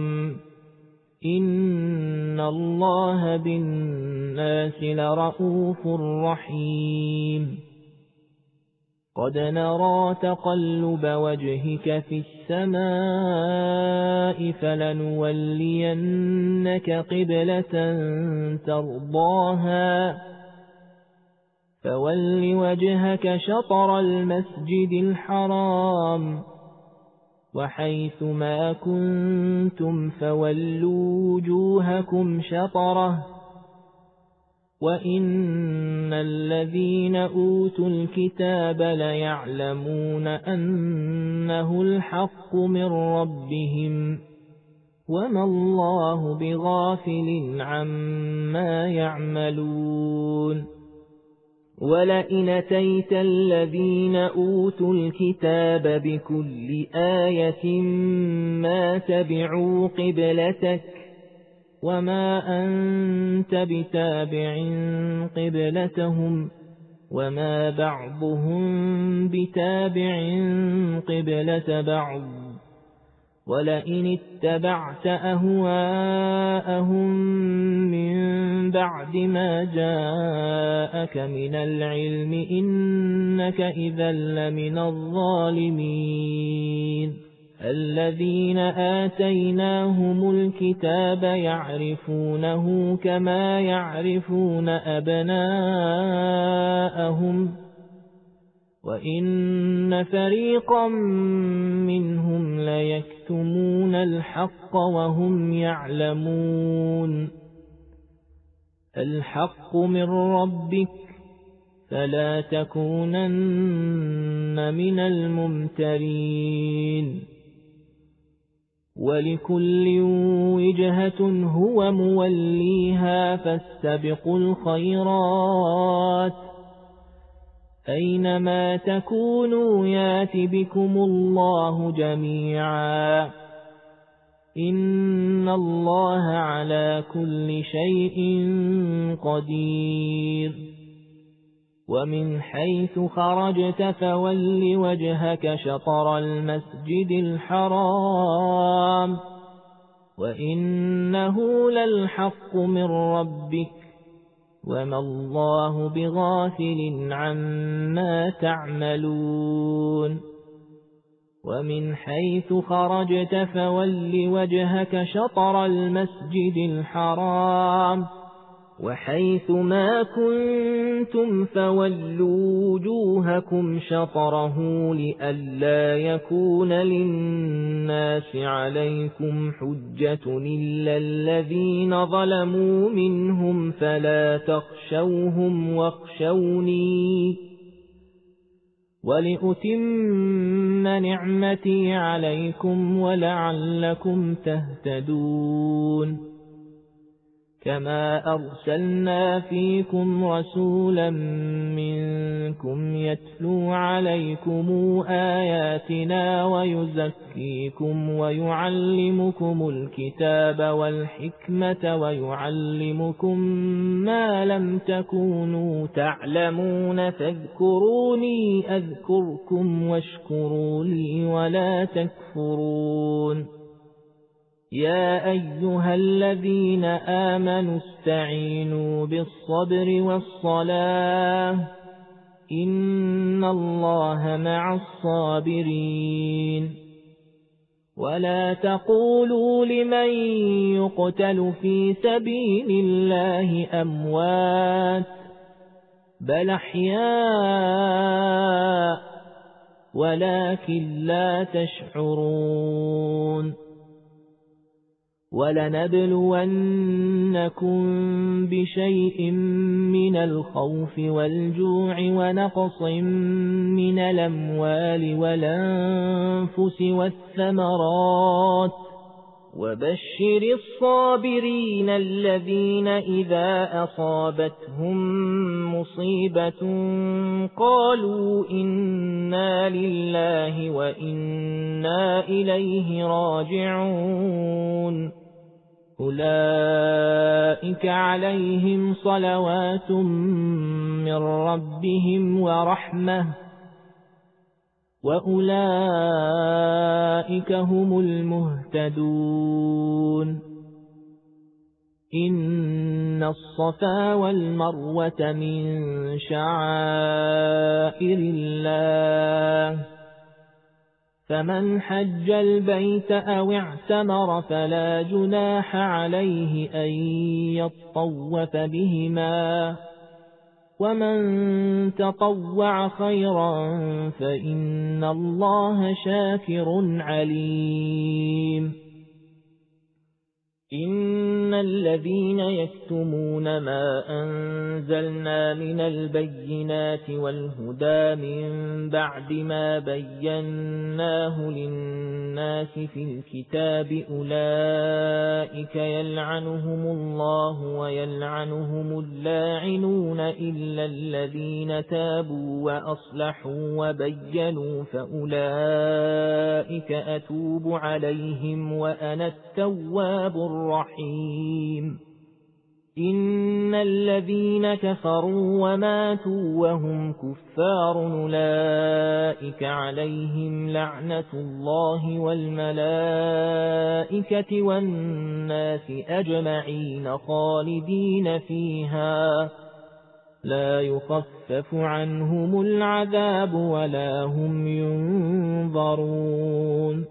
إن الله بالناس لرءوف رحيم. قد نرى تقلب وجهك في السماء فلنولينك قبلة ترضاها فول وجهك شطر المسجد الحرام وحيث ما كنتم فولوا وجوهكم شطره وإن الذين أوتوا الكتاب ليعلمون أنه الحق من ربهم وما الله بغافل عما يعملون. ولئن أتيت الذين أوتوا الكتاب بكل آية ما تبعوا قبلتك وما أنت بتابع قبلتهم وما بعضهم بتابع قبلة بعض ولئن اتبعت أهواءهم من بعد ما جاءك من العلم إنك إذا لمن الظالمين. الذين آتيناهم الكتاب يعرفونه كما يعرفون أبناءهم وإن فريقا منهم ليكتمون الحق وهم يعلمون. الحق من ربك فلا تكونن من الممترين. ولكل وجهة هو موليها فاستبقوا الخيرات أينما تكونوا يات بكم الله جميعا إن الله على كل شيء قدير. ومن حيث خرجت فول وجهك شطر المسجد الحرام وإنه للحق من ربك وما الله بغافل عما تعملون. ومن حيث خرجت فول وجهك شطر المسجد الحرام وحيث ما كنتم فولوا وجوهكم شطره لئلا يكون للناس عليكم حجة إلا الذين ظلموا منهم فلا تخشوهم واخشوني ولأتم نعمتي عليكم ولعلكم تهتدون. كما أرسلنا فيكم رسولا منكم يتلو عليكم آياتنا ويزكيكم ويعلمكم الكتاب والحكمة ويعلمكم ما لم تكونوا تعلمون فاذكروني أذكركم واشكروا لي ولا تكفرون. يا أيها الذين آمنوا استعينوا بالصبر والصلاة إن الله مع الصابرين. ولا تقولوا لمن يقتل في سبيل الله أموات بل أحياء ولكن لا تشعرون. ولنبلونكم بشيء من الخوف والجوع ونقص من الأموال والأنفس والثمرات وبشر الصابرين الذين إذا أصابتهم مصيبة قالوا إنا لله وإنا إليه راجعون. أولئك عليهم صلوات من ربهم ورحمة وأولئك هم المهتدون. إن الصفا والمروة من شعائر الله فمن حج البيت أو اعتمر فلا جناح عليه أن يطوف بهما ومن تطوع خيرا فإن الله شاكر عليم. إن الذين يكتمون ما أنزلنا من البينات والهدى من بعد ما بيناه للناس في الكتاب أولئك يلعنهم الله ويلعنهم اللاعنون إلا الذين تابوا وأصلحوا وبينوا فأولئك أتوب عليهم وأنا التواب الرحيم. إن الذين كفروا وماتوا وهم كفار أولئك عليهم لعنة الله والملائكة والناس أجمعين خالدين فيها لا يخفف عنهم العذاب ولا هم ينظرون.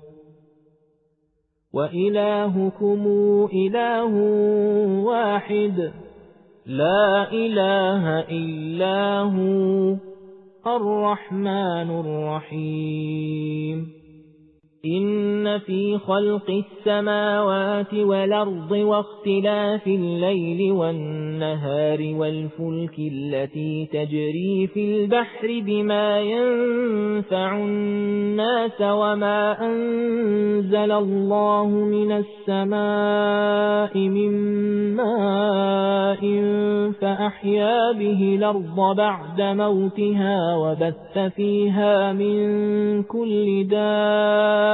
وإلهكم إله واحد لا إله إلا هو الرحمن الرحيم. إن في خلق السماوات والأرض واختلاف الليل والنهار والفلك التي تجري في البحر بما ينفع الناس وما أنزل الله من السماء من ماء فأحيا به الأرض بعد موتها وبث فيها من كل دابة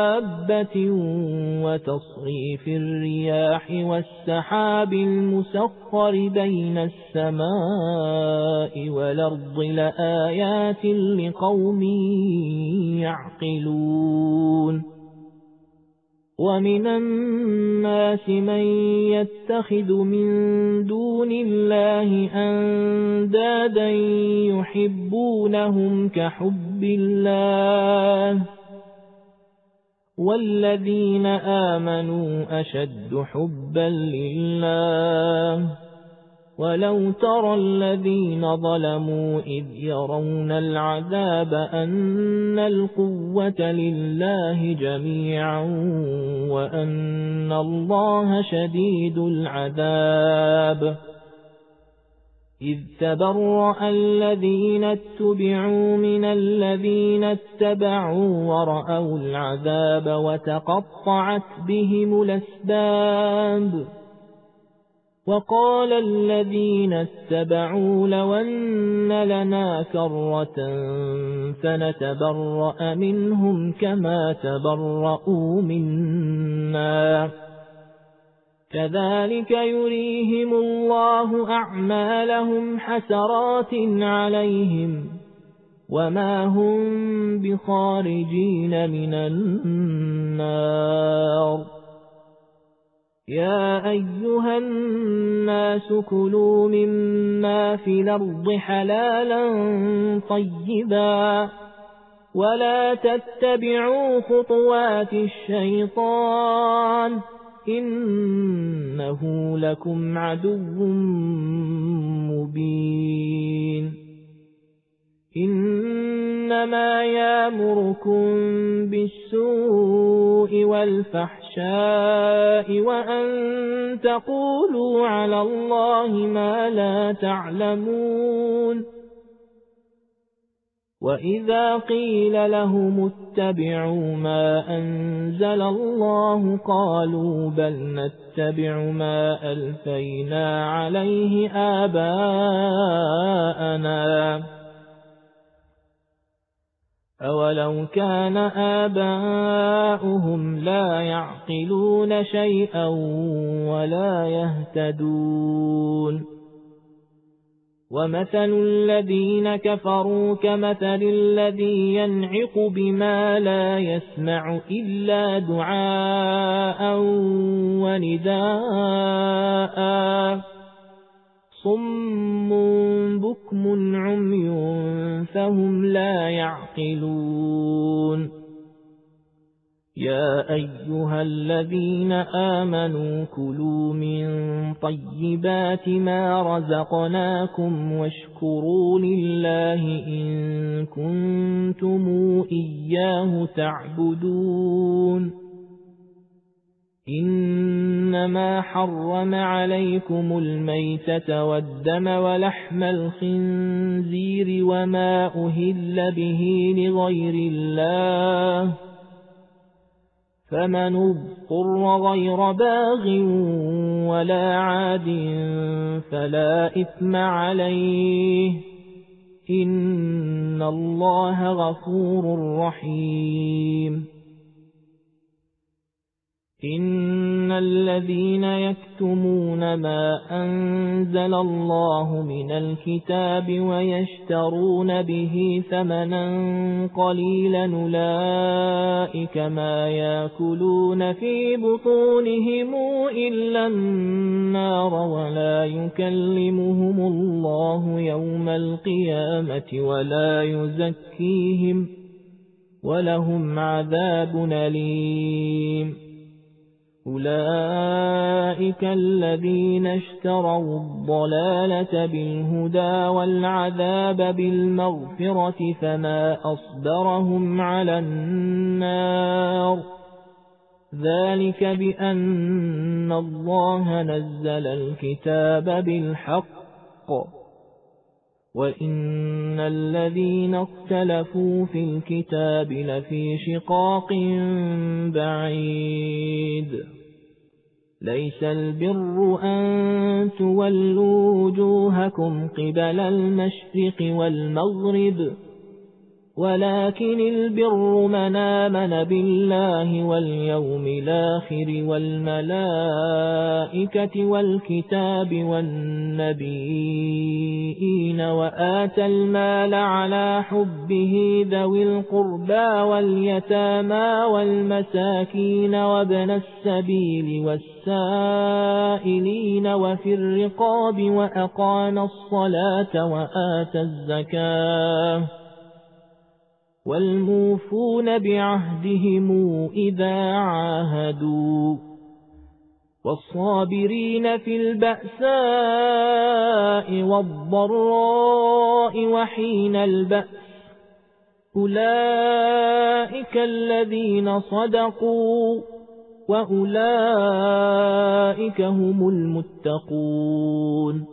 وتصريف الرياح والسحاب المسخر بين السماء والأرض لآيات لقوم يعقلون. ومن الناس من يتخذ من دون الله أندادا يحبونهم كحب الله والذين آمنوا أشد حبا لله. ولو ترى الذين ظلموا إذ يرون العذاب أن القوة لله جميعا وأن الله شديد العذاب. إذ تبرأ الذين اتبعوا من الذين اتبعوا ورأوا العذاب وتقطعت بهم الأسباب. وقال الذين اتبعوا لو أن لنا كرة فنتبرأ منهم كما تبرؤوا منا كذلك يريهم الله أعمالهم حسرات عليهم وما هم بخارجين من النار يا أيها الناس كلوا مما في الأرض حلالا طيبا ولا تتبعوا خطوات الشيطان إنه لكم عدو مبين إنما يأمركم بالسوء والفحشاء وأن تقولوا على الله ما لا تعلمون وإذا قيل لهم اتبعوا ما أنزل الله قالوا بل نتبع ما ألفينا عليه آباءنا أولو كان آباؤهم لا يعقلون شيئا ولا يهتدون ومثل الذين كفروا كمثل الذي ينعق بما لا يسمع إلا دعاء ونداء صم بكم عمي فهم لا يعقلون يا أيها الذين آمنوا كلوا من طيبات ما رزقناكم واشكروا لله إن كنتم إياه تعبدون إنما حرم عليكم الميتة والدم ولحم الخنزير وما أهل به لغير الله فمن اضطر غير باغ ولا عاد فلا إثم عليه إن الله غفور رحيم إن الذين يكتمون ما أنزل الله من الكتاب ويشترون به ثمنا قليلا أولئك ما يأكلون في بطونهم إلا النار ولا يكلمهم الله يوم القيامة ولا يزكيهم ولهم عذاب أليم أولئك الذين اشتروا الضلالة بالهدى والعذاب بالمغفرة فما أصبرهم على النار ذلك بأن الله نزل الكتاب بالحق وإن الذين اختلفوا في الكتاب لفي شقاق بعيد ليس البر أن تولوا وجوهكم قبل المشرق والمغرب ولكن البر من آمن بالله واليوم الآخر والملائكة والكتاب والنبيين وآتى المال على حبه ذوي القربى واليتامى والمساكين وابن السبيل والسائلين وفي الرقاب وأقام الصلاة وآتى الزكاة والموفون بعهدهم إذا عاهدوا والصابرين في البأساء والضراء وحين البأس أولئك الذين صدقوا وأولئك هم المتقون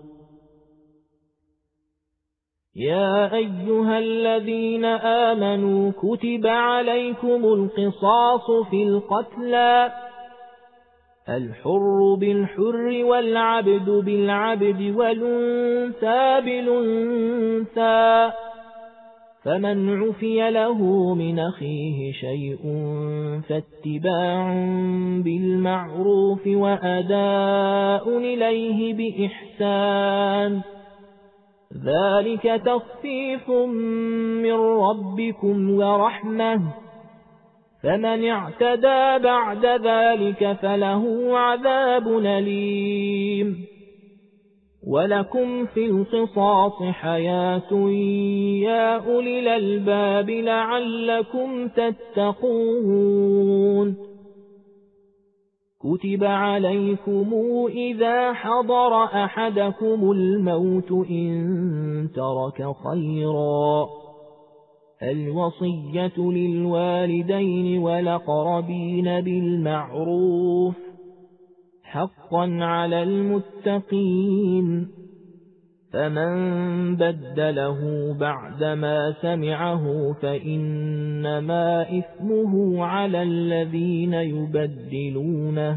يا أيها الذين آمنوا كتب عليكم القصاص في القتلى الحر بالحر والعبد بالعبد والأنثى بالأنثى، فمن عفي له من أخيه شيء فاتباع بالمعروف وأداء إليه بإحسان، ذلك تخفيف من ربكم ورحمة، فمن اعتدى بعد ذلك فله عذاب أليم. ولكم في القصاص حياة يا أولي الألباب لعلكم تتقون. كتب عليكم إذا حضر أحدكم الموت إن ترك خيرا الوصية للوالدين والأقربين بالمعروف حقا على المتقين، فمن بدله بعدما سمعه فإنما إثمه على الذين يبدلونه،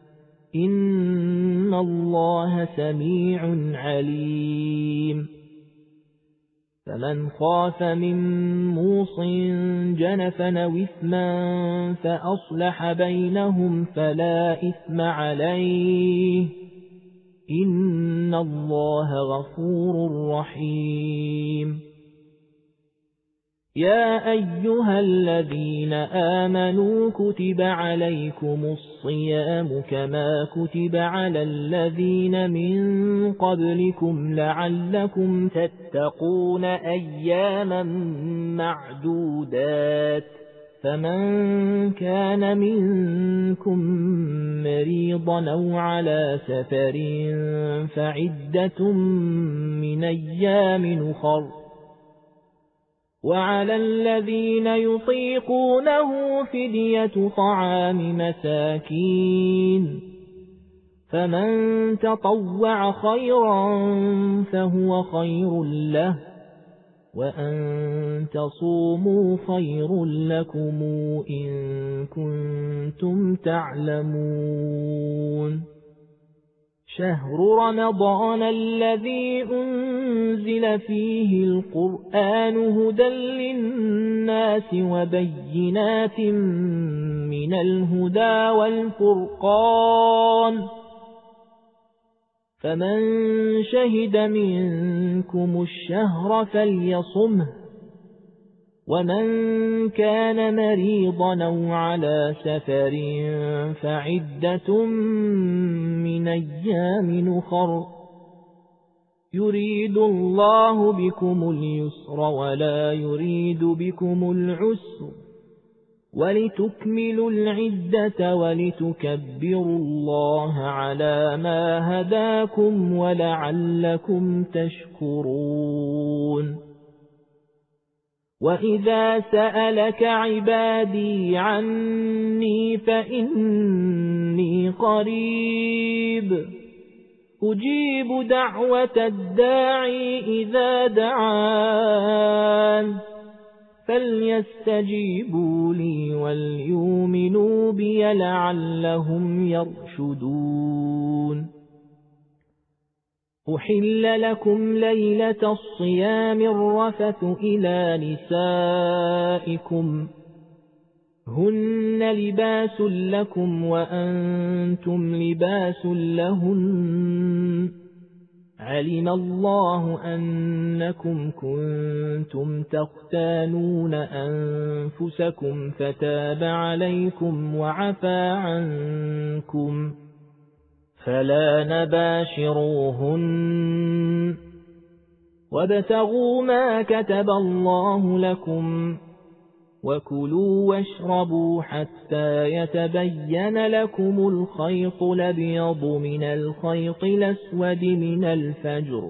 إن الله سميع عليم. فمن خاف من موص جنفا أو إثما فأصلح بينهم فلا إثم عليه، إن الله غفور رحيم. يا أيها الذين آمنوا كتب عليكم الصيام كما كتب على الذين من قبلكم لعلكم تتقون أياما معدودات، فمن كان منكم مريضا أو على سفر فعدة من أيام أخر، وعلى الذين يطيقونه فدية طعام مساكين، فمن تطوع خيرا فهو خير له، وأن تصوموا خير لكم إن كنتم تعلمون. شهر رمضان الذي أنزل فيه القرآن هدى للناس وبينات من الهدى والفرقان، فمن شهد منكم الشهر فليصمه، ومن كان مريضا أو على سفر فعدة من أيام أخر، يريد الله بكم اليسر ولا يريد بكم العسر، ولتكملوا العدة ولتكبروا الله على ما هداكم ولعلكم تشكرون. وإذا سألك عبادي عني فإني قريب أجيب دعوة الداعي إذا دعان، فليستجيبوا لي وليؤمنوا بي لعلهم يرشدون. أحل لكم ليلة الصيام الرفث إلى نسائكم هن لباس لكم وأنتم لباس لهن، علم الله أنكم كنتم تختانون أنفسكم فتاب عليكم وعفى عنكم، فلا نباشروهن وابتغوا ما كتب الله لكم، وكلوا واشربوا حتى يتبين لكم الخيط الأبيض من الخيط الأسود من الفجر،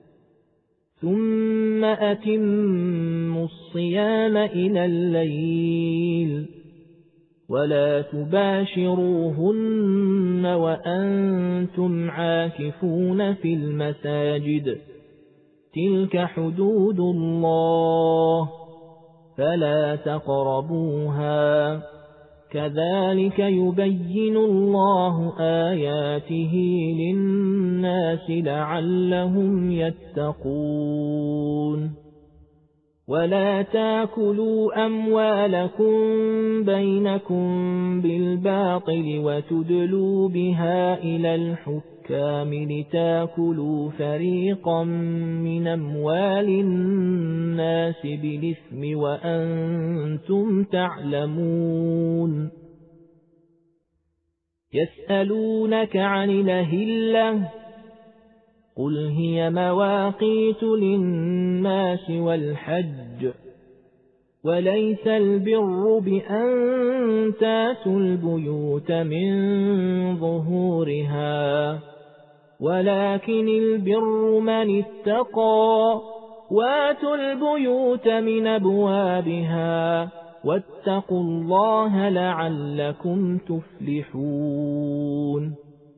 ثم أتموا الصيام إلى الليل، ولا تباشروهن وأنتم عاكفون في المساجد، تلك حدود الله فلا تقربوها، كذلك يبين الله آياته للناس لعلهم يتقون ولا تاكلوا أموالكم بينكم بالباطل وتدلوا بها إلى الحكام لتاكلوا فريقا من أموال الناس بالإثم وأنتم تعلمون يسألونك عن الأهلة قل هي مواقيت للناس والحج وليس البر بأن تاتوا البيوت من ظهورها ولكن البر من اتقى واتوا البيوت من أبوابها واتقوا الله لعلكم تفلحون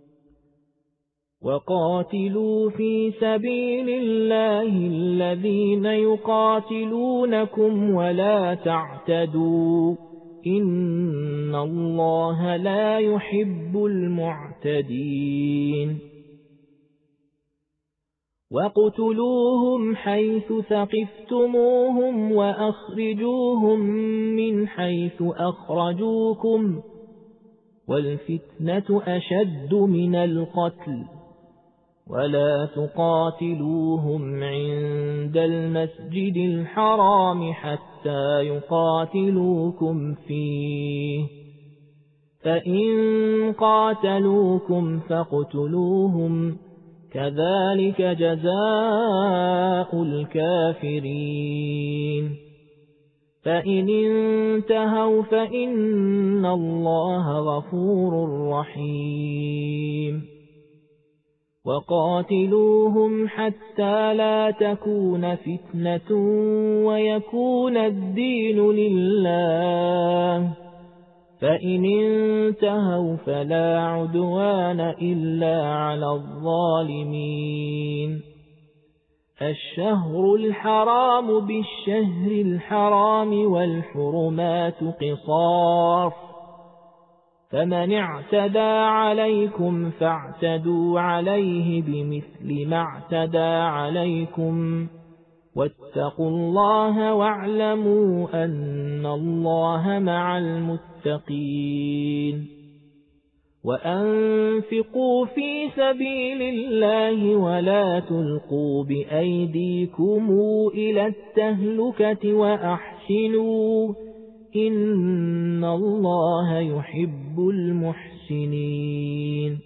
وقاتلوا في سبيل الله الذين يقاتلونكم ولا تعتدوا إن الله لا يحب المعتدين وَاقْتُلُوهُمْ حَيْثُ ثَقِفْتُمُوهُمْ وَأَخْرِجُوهُمْ مِنْ حَيْثُ أَخْرَجُوكُمْ وَالْفِتْنَةُ أَشَدُّ مِنَ الْقَتْلِ وَلَا تُقَاتِلُوهُمْ عِندَ الْمَسْجِدِ الْحَرَامِ حَتَّى يُقَاتِلُوكُمْ فِيهِ فَإِنْ قَاتَلُوكُمْ فَاقْتُلُوهُمْ كذلك جزاء الكافرين فإن انتهوا فإن الله غفور رحيم وقاتلوهم حتى لا تكون فتنة ويكون الدين لله فإن انتهوا فلا عدوان إلا على الظالمين الشهر الحرام بالشهر الحرام والحرمات قصاص فمن اعتدى عليكم فاعتدوا عليه بمثل ما اعتدى عليكم واتقوا الله واعلموا أن الله مع المتقين وأنفقوا في سبيل الله ولا تلقوا بأيديكم إلى التهلكة وأحسنوا إن الله يحب المحسنين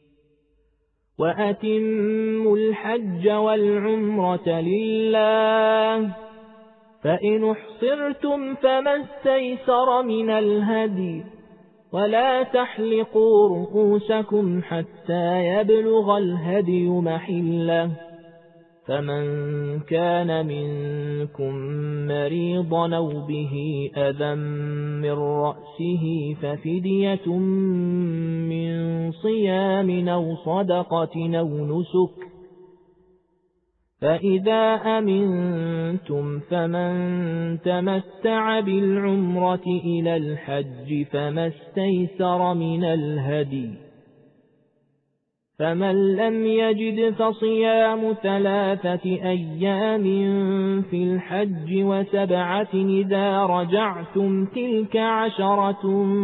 وأتموا الحج والعمرة لله فإن احصرتم فما استيسر من الهدي ولا تحلقوا رؤوسكم حتى يبلغ الهدي محله فمن كان منكم مريضا أو به أذى من رأسه ففدية من صيام أو صدقة أو نسك فإذا أمنتم فمن تمتع بالعمرة إلى الحج فما استيسر من الهدي فمن لم يجد فصيام ثلاثة أيام في الحج وسبعة إذا رجعتم تلك عشرة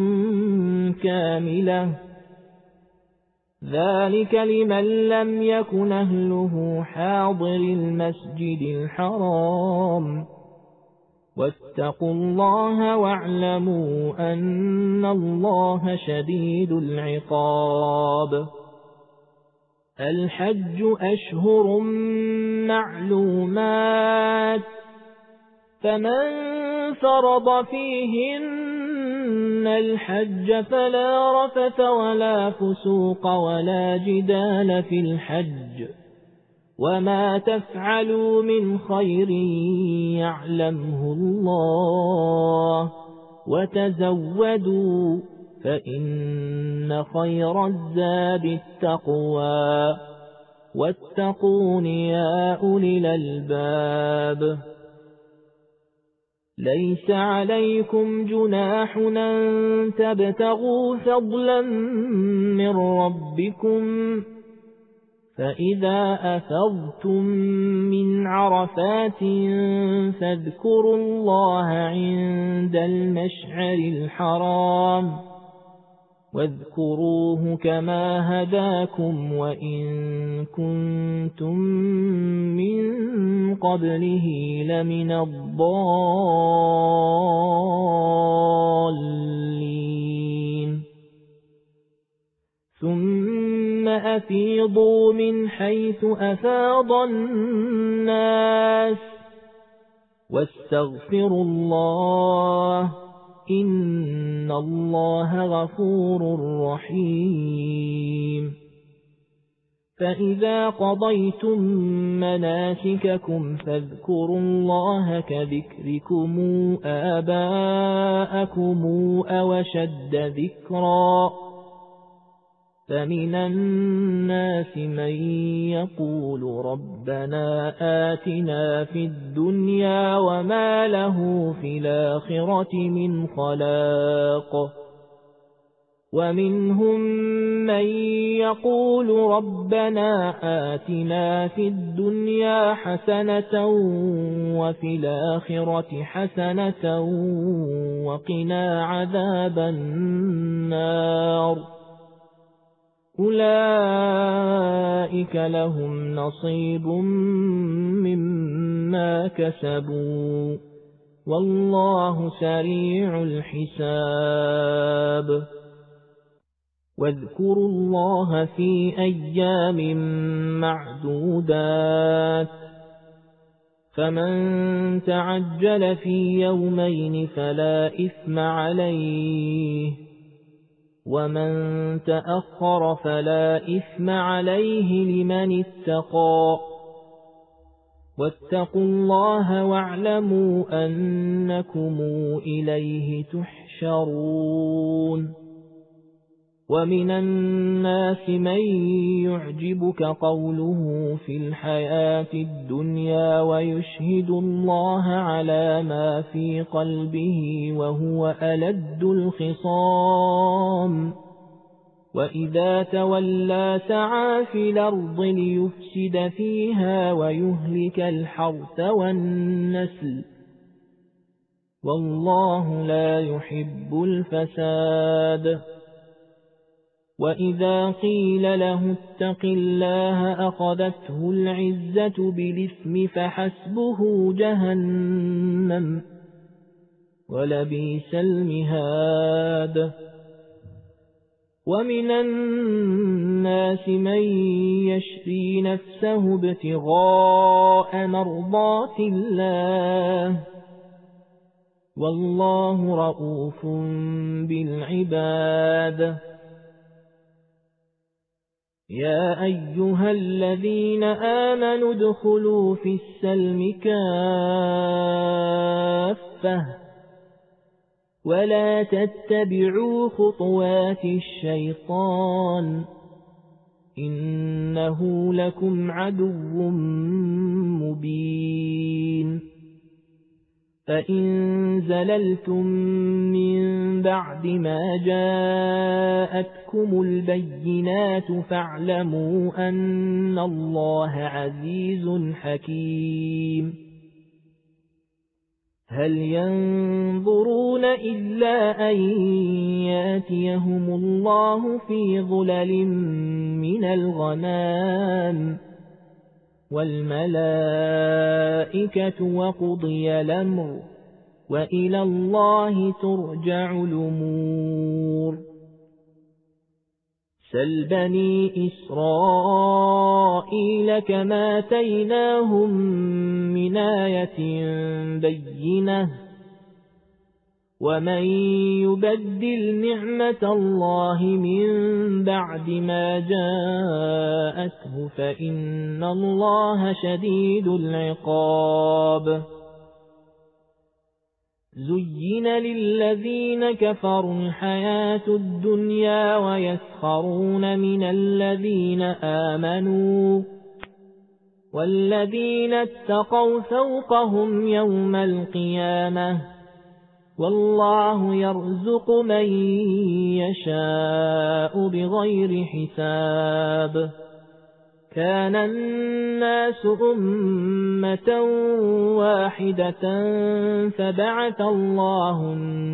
كاملة ذلك لمن لم يكن أهله حاضر المسجد الحرام واتقوا الله واعلموا أن الله شديد العقاب الحج أشهر معلومات فمن فرض فيهن الحج فلا رفث ولا فسوق ولا جدال في الحج وما تفعلوا من خير يعلمه الله وتزودوا فإن خير الزاد التقوى واتقون يا أولي الألباب ليس عليكم جناح أن تبتغوا فضلا من ربكم فإذا أفضتم من عرفات فاذكروا الله عند المشعر الحرام واذكروه كما هداكم وإن كنتم من قبله لمن الضالين ثم أفيضوا من حيث أفاض الناس واستغفروا الله إن الله غفور رحيم فإذا قضيتم مناسككم فاذكروا الله كذكركم آباءكم أو أشد ذكرا فمن الناس من يقول ربنا آتنا في الدنيا وما له في الآخرة من خلاق ومنهم من يقول ربنا آتنا في الدنيا حسنة وفي الآخرة حسنة وقنا عذاب النار أولئك لهم نصيب مما كسبوا والله سريع الحساب واذكروا الله في أيام معدودات فمن تعجل في يومين فلا إثم عليه ومن تأخر فلا إثم عليه لمن اتقى واتقوا الله واعلموا أنكم إليه تحشرون ومن الناس من يعجبك قوله في الحياة الدنيا ويشهد الله على ما في قلبه وهو ألد الخصام وإذا تولى سعى في الأرض ليفسد فيها ويهلك الحرث والنسل والله لا يحب الفساد وإذا قيل له اتق الله أخذته العزة بالإثم فحسبه جهنم ولبئس المهاد ومن الناس من يشري نفسه ابتغاء مرضات الله والله رؤوف بالعباد يا أيها الذين آمنوا ادخلوا في السلم كافة ولا تتبعوا خطوات الشيطان إنه لكم عدو مبين فإن زللتم من بعد ما جاءتكم البينات فاعلموا أن الله عزيز حكيم هل ينظرون إلا أن ياتيهم الله في ظلل من الغمام والملائكة وقضي الأمر وإلى الله ترجع الأمور سل بني إسرائيل كما آتيناهم من آية بينة ومن يبدل نعمة الله من بعد ما جاءته فإن الله شديد العقاب زين للذين كفروا الحياة الدنيا ويسخرون من الذين آمنوا والذين اتقوا فوقهم يوم القيامة والله يرزق من يشاء بغير حساب كان الناس أمة واحدة فبعث الله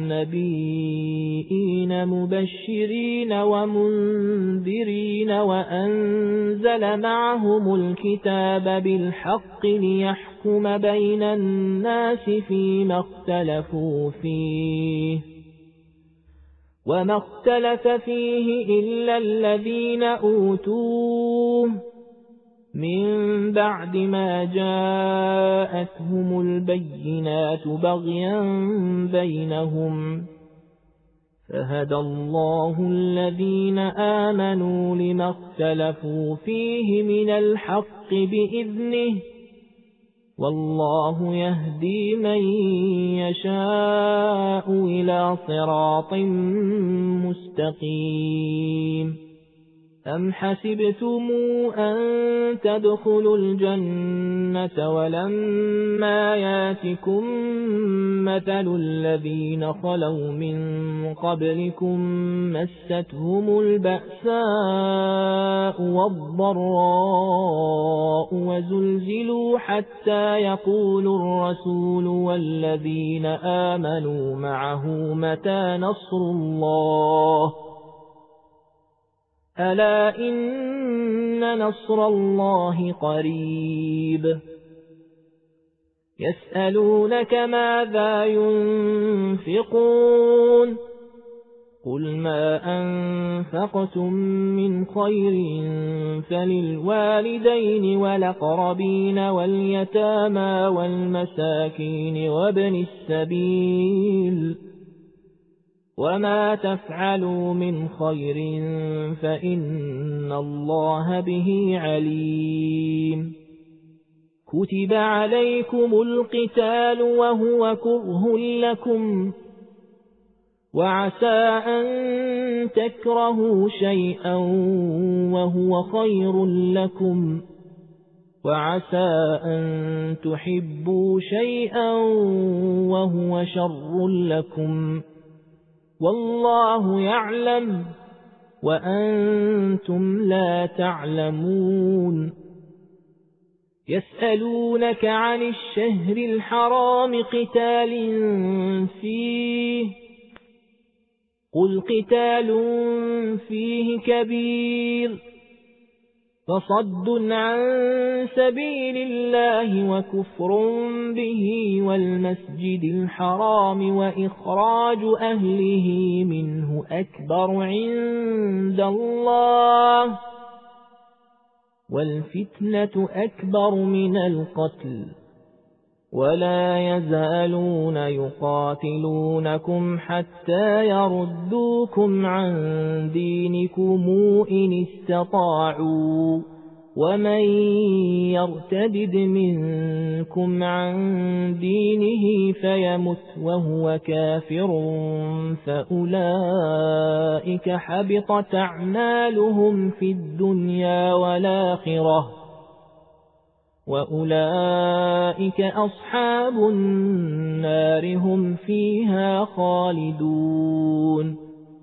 النبيين مبشرين ومنذرين وأنزل معهم الكتاب بالحق ليحكم بين الناس فيما اختلفوا فيه وما اختلف فيه إلا الذين أوتوه من بعد ما جاءتهم البينات بغيا بينهم فهدى الله الذين آمنوا لما اختلفوا فيه من الحق بإذنه والله يهدي من يشاء إلى صراط مستقيم أم حسبتم أن تدخلوا الجنة ولما ياتكم مثل الذين خلوا من قبلكم مستهم البأساء والضراء وزلزلوا حتى يقول الرسول والذين آمنوا معه متى نصر الله ألا إن نصر الله قريب يسألونك ماذا ينفقون قل ما أنفقتم من خير فللوالدين والأقربين واليتامى والمساكين وابن السبيل وما تفعلوا من خير فإن الله به عليم كتب عليكم القتال وهو كره لكم وعسى أن تكرهوا شيئا وهو خير لكم وعسى أن تحبوا شيئا وهو شر لكم والله يعلم وأنتم لا تعلمون يسألونك عن الشهر الحرام قتال فيه قل قتال فيه كبير فصد عن سبيل الله وكفر به والمسجد الحرام وإخراج أهله منه أكبر عند الله والفتنة أكبر من القتل ولا يزالون يقاتلونكم حتى يردوكم عن دينكم إن استطاعوا ومن يرتدد منكم عن دينه فيمت وهو كافر فأولئك حبطت أعمالهم في الدنيا والآخرة وأولئك أصحاب النار هم فيها خالدون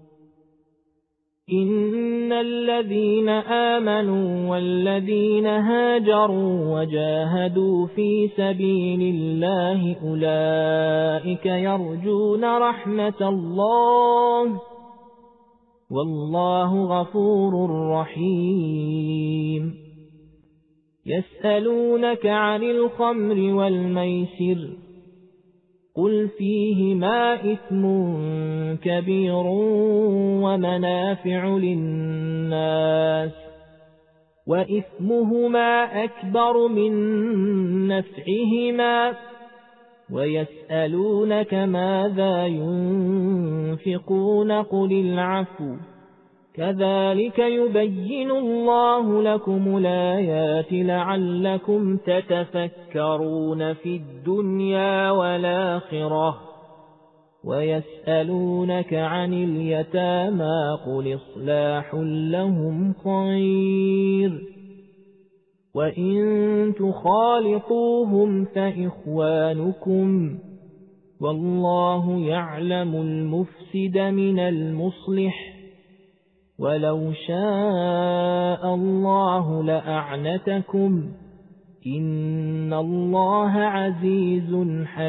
إن الذين آمنوا والذين هاجروا وجاهدوا في سبيل الله أولئك يرجون رحمة الله والله غفور رحيم يسألونك عن الخمر والميسر قل فيهما إثم كبير ومنافع للناس وإثمهما أكبر من نفعهما ويسألونك ماذا ينفقون قل العفو كذلك يبين الله لكم الآيات لعلكم تتفكرون في الدنيا والآخرة ويسألونك عن اليتامى قل إصلاح لهم خير وإن تخالطوهم فإخوانكم والله يعلم المفسد من المصلح ولو شاء الله لأعنتكم إن الله عزيز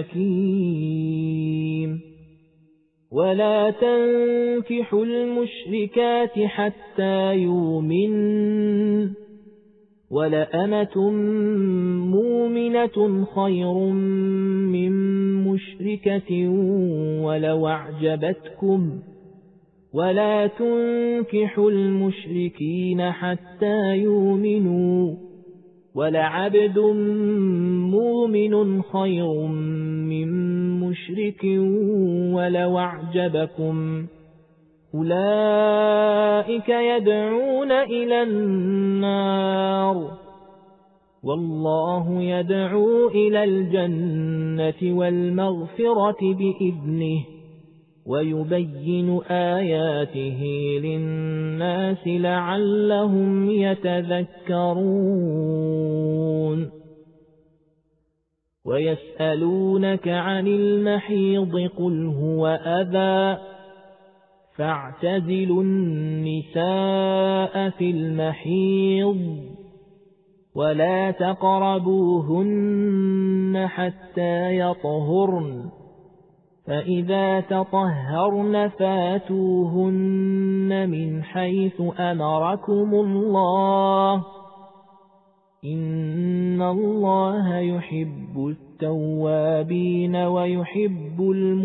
حكيم ولا تنكحوا المشركات حتى يؤمنوا ولأمة مؤمنة خير من مشركة ولو أعجبتكم ولا تنكحوا المشركين حتى يؤمنوا ولعبد مؤمن خير من مشرك ولو أعجبكم أولئك يدعون إلى النار والله يدعو إلى الجنة والمغفرة بإذنه ويبين آياته للناس لعلهم يتذكرون ويسألونك عن المحيض قل هو أذى فاعتزلوا النساء في المحيض ولا تقربوهن حتى يطهرن فإذا تطهرن فاتوهن من حيث أمركم الله إن الله يحب التوابين ويحب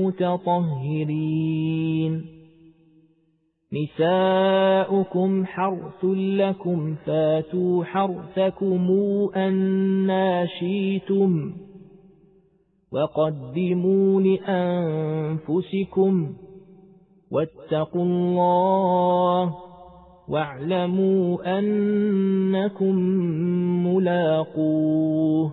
المتطهرين نساؤكم حرث لكم فاتوا حرثكم أنى شئتم وقدموا لأنفسكم واتقوا الله واعلموا أنكم ملاقوه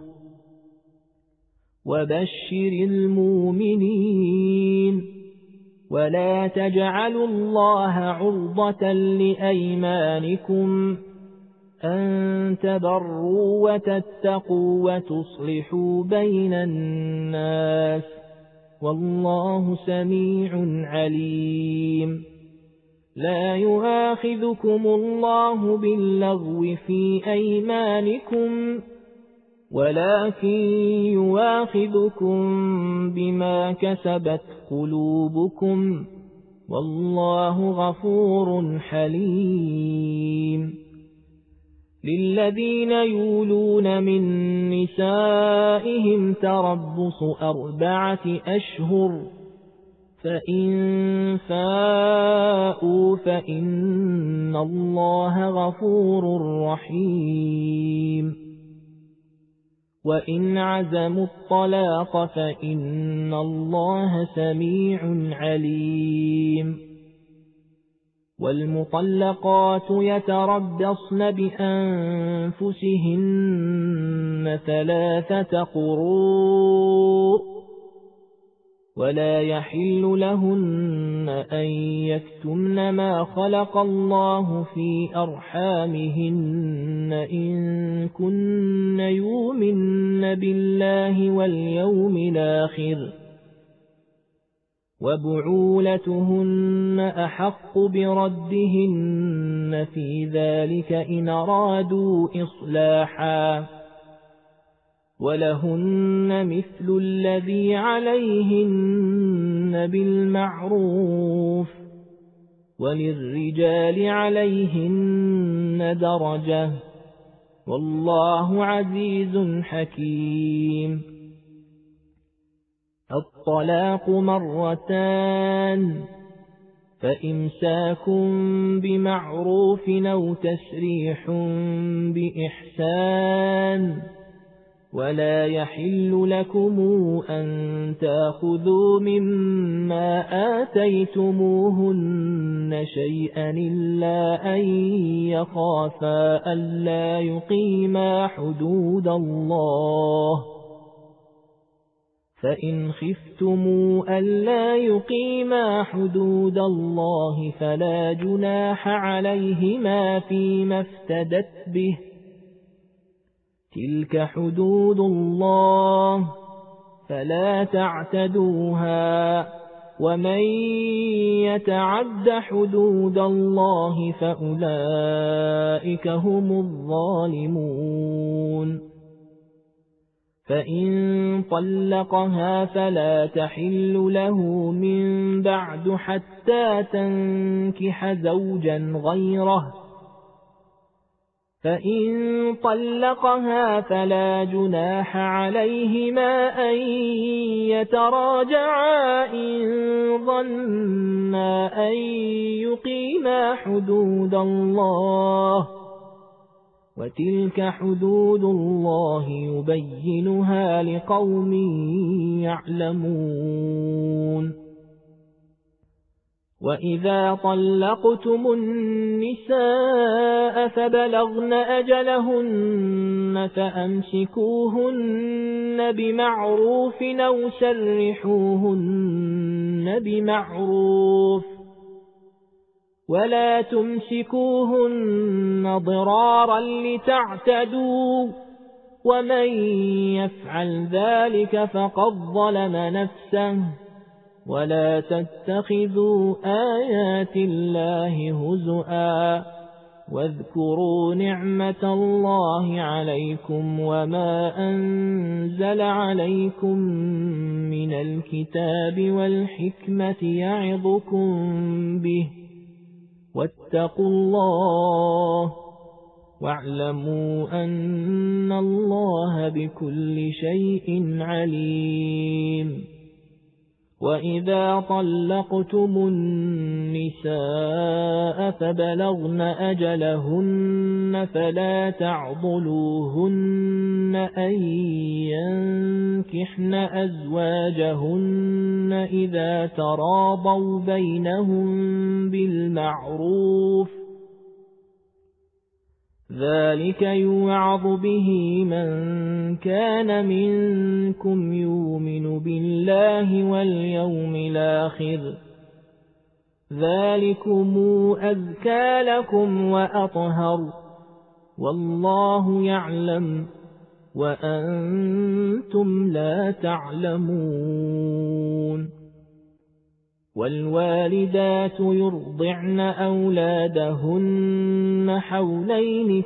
وبشر المؤمنين ولا تجعلوا الله عرضة لأيمانكم أن تبروا وتتقوا وتصلحوا بين الناس والله سميع عليم لا يؤاخذكم الله باللغو في أيمانكم ولكن يؤاخذكم بما كسبت قلوبكم والله غفور حليم للذين يولون من نسائهم تربص أربعة أشهر فإن فاءوا فإن الله غفور رحيم وإن عزموا الطلاق فإن الله سميع عليم والمطلقات يتربصن بأنفسهن ثلاثة قروء ولا يحل لهن أن يكتمن ما خلق الله في أرحامهن إن كن يؤمن بالله واليوم الآخر وبعولتهن أحق بردهن في ذلك إن أرادوا إصلاحا ولهن مثل الذي عليهن بالمعروف وللرجال عليهن درجة والله عزيز حكيم الطلاق مرتان فإمساك بمعروف أو تسريح بإحسان ولا يحل لكم أن تأخذوا مما آتيتموهن شيئا إلا أن يخافا ألا يقيما حدود الله فإن خفتموا ألا يقيما حدود الله فلا جناح عليهما فيما افتدت به تلك حدود الله فلا تعتدوها ومن يتعد حدود الله فأولئك هم الظالمون فإن طلقها فلا تحل له من بعد حتى تنكح زوجا غيره فإن طلقها فلا جناح عليهما أن يتراجعا إن ظنا أن يقيما حدود الله وتلك حدود الله يبينها لقوم يعلمون وإذا طلقتم النساء فبلغن أجلهن فأمسكوهن بمعروف أو سرحوهن بمعروف ولا تمسكوهن ضرارا لتعتدوا ومن يفعل ذلك فقد ظلم نفسه ولا تتخذوا آيات الله هزؤا واذكروا نعمة الله عليكم وما أنزل عليكم من الكتاب والحكمة يعظكم به واتقوا الله واعلموا أن الله بكل شيء عليم وإذا طلقتم النساء فبلغن أجلهن فلا تعضلوهن أن ينكحن أزواجهن إذا تراضوا بينهم بالمعروف ذلك يوعظ به من كان منكم يؤمن بالله واليوم الآخر ذلكم أزكى لكم وأطهر والله يعلم وأنتم لا تعلمون والوالدات يرضعن أولادهن حولين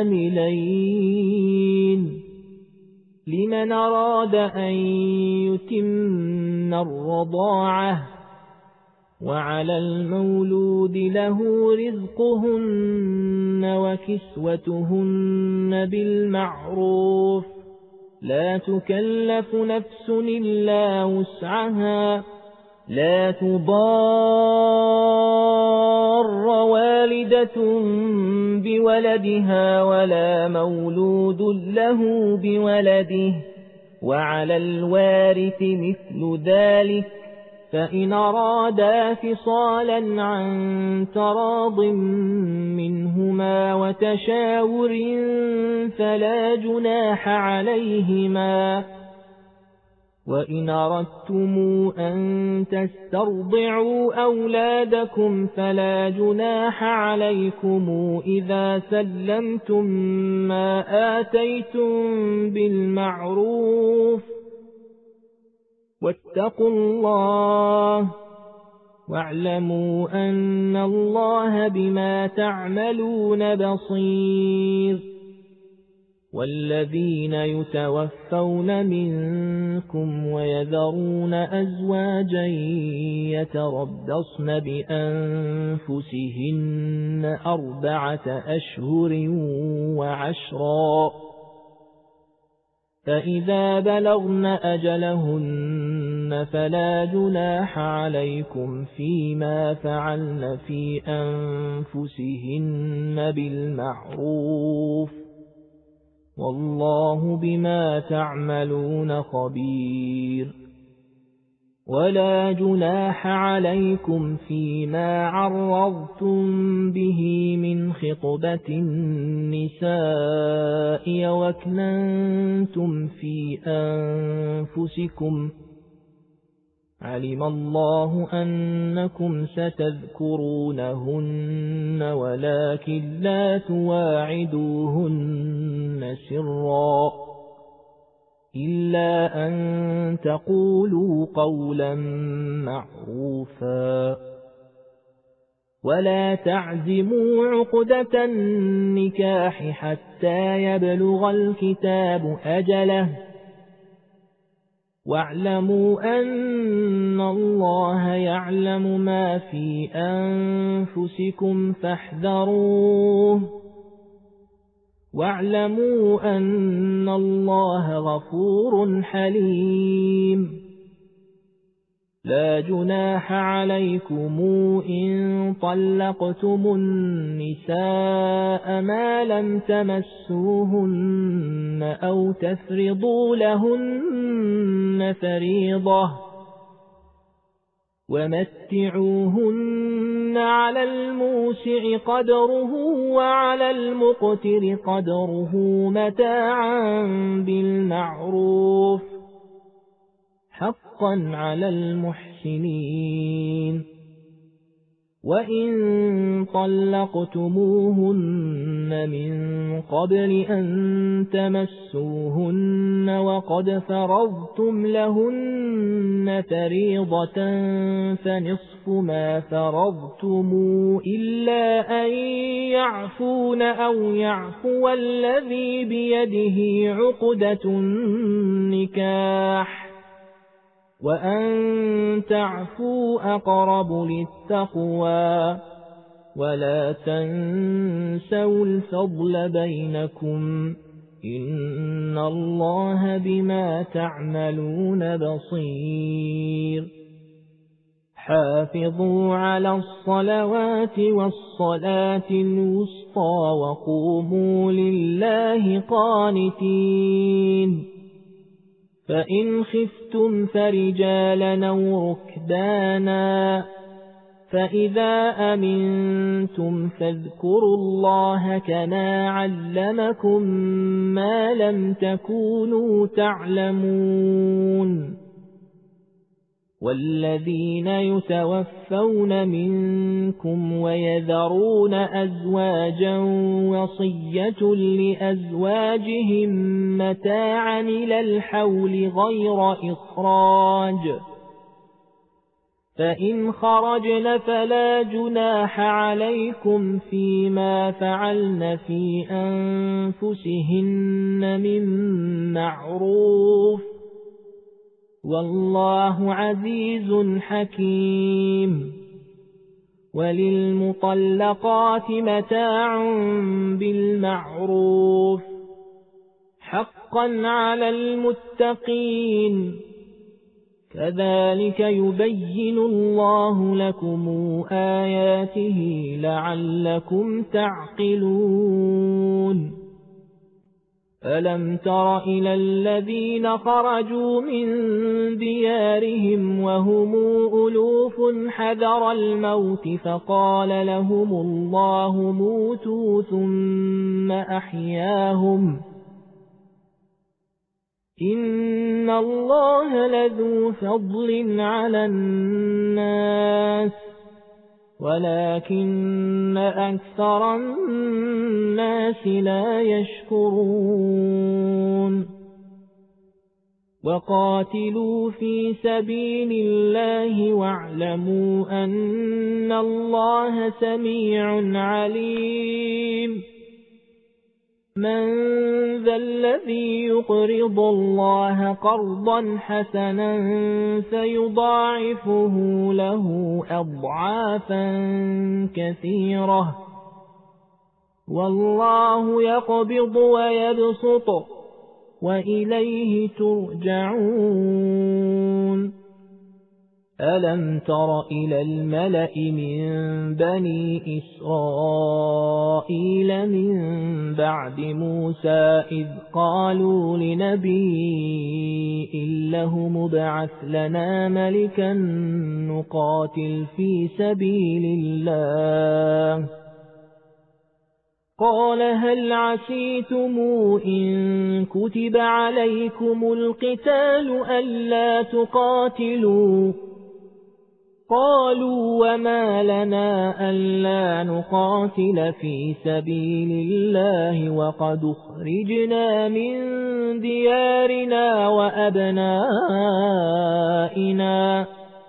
كاملين لمن أراد أن يتم الرضاعة وعلى المولود له رزقهن وكسوتهن بالمعروف لا تكلف نفس إلا وسعها لا تضار والدة بولدها ولا مولود له بولده وعلى الوارث مثل ذلك فإن أرادا فصالا عن تراض منهما وتشاور فلا جناح عليهما وإن أردتم أن تسترضعوا أولادكم فلا جناح عليكم إذا سلمتم ما آتيتم بالمعروف واتقوا الله واعلموا أن الله بما تعملون بصير والذين يتوفون منكم ويذرون أزواجا يتربصن بأنفسهن أربعة أشهر وعشرا فإذا بلغن أجلهن فلا جناح عليكم فيما فعلن في أنفسهن بالمعروف والله بما تعملون خبير ولا جناح عليكم فيما عرضتم به من خطبة النساء وأكننتم في أنفسكم علم الله أنكم ستذكرونهن ولكن لا تواعدوهن سرا إلا أن تقولوا قولا معروفا ولا تعزموا عقدة النكاح حتى يبلغ الكتاب أجله واعلموا أن الله يعلم ما في أنفسكم فاحذروه واعلموا أن الله غفور حليم لا جناح عليكم إن طلقتم النساء ما لم تمسوهن أو تفرضوا لهن فريضة ومتعوهن على الموسع قدره وعلى المقتر قدره متاعا بالمعروف حقا على المحسنين وإن طلقتموهن من قبل أن تمسوهن وقد فرضتم لهن فريضة فنصف ما فرضتم إلا أن يعفون أو يعفو الذي بيده عقدة النكاح وأن تعفوا أقرب للتقوى ولا تنسوا الفضل بينكم إن الله بما تعملون بصير حافظوا على الصلوات والصلاة الوسطى وقوموا لله قانتين فإن خفتم فرجالا أو ركبانا فإذا أمنتم فاذكروا الله كما علمكم ما لم تكونوا تعلمون والذين يتوفون منكم ويذرون أزواجا وصية لأزواجهم متاعا إلى الحول غير إخراج فإن خرجن فلا جناح عليكم فيما فعلن في أنفسهن من معروف والله عزيز حكيم وللمطلقات متاع بالمعروف حقا على المتقين كذلك يبين الله لكم آياته لعلكم تعقلون ألم تر إلى الذين خرجوا من ديارهم وهم ألوف حذر الموت فقال لهم الله موتوا ثم أحياهم إن الله لذو فضل على الناس ولكن أكثر الناس لا يشكرون وقاتلوا في سبيل الله واعلموا أن الله سميع عليم من ذا الذي يقرض الله قرضا حسنا فيضاعفه له أضعافا كثيرة والله يقبض ويبسط وإليه ترجعون ألم تر إلى الملأ من بني إسرائيل من بعد موسى إذ قالوا لنبي له مبعث لنا ملكا نقاتل في سبيل الله قال هل عسيتم إن كتب عليكم القتال ألا تقاتلوا قالوا وما لنا ألا نقاتل في سبيل الله وقد أخرجنا من ديارنا وأبنائنا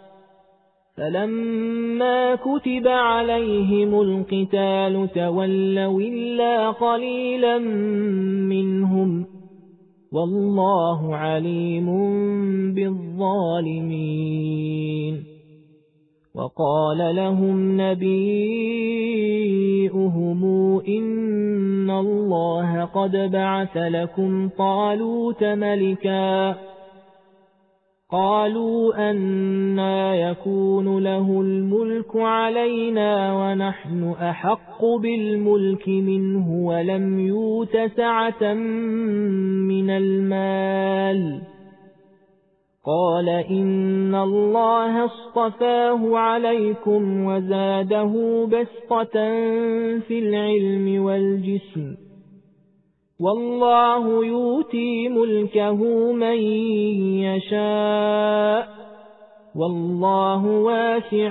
فلما كتب عليهم القتال تولوا إلا قليلا منهم والله عليم بالظالمين وقال لهم نبيئهم إن الله قد بعث لكم طالوت ملكا قالوا أنى يكون له الملك علينا ونحن أحق بالملك منه ولم يؤت سعة من المال قال إن الله اصطفاه عليكم وزاده بسطة في العلم والجسم والله يؤتي ملكه من يشاء والله واسع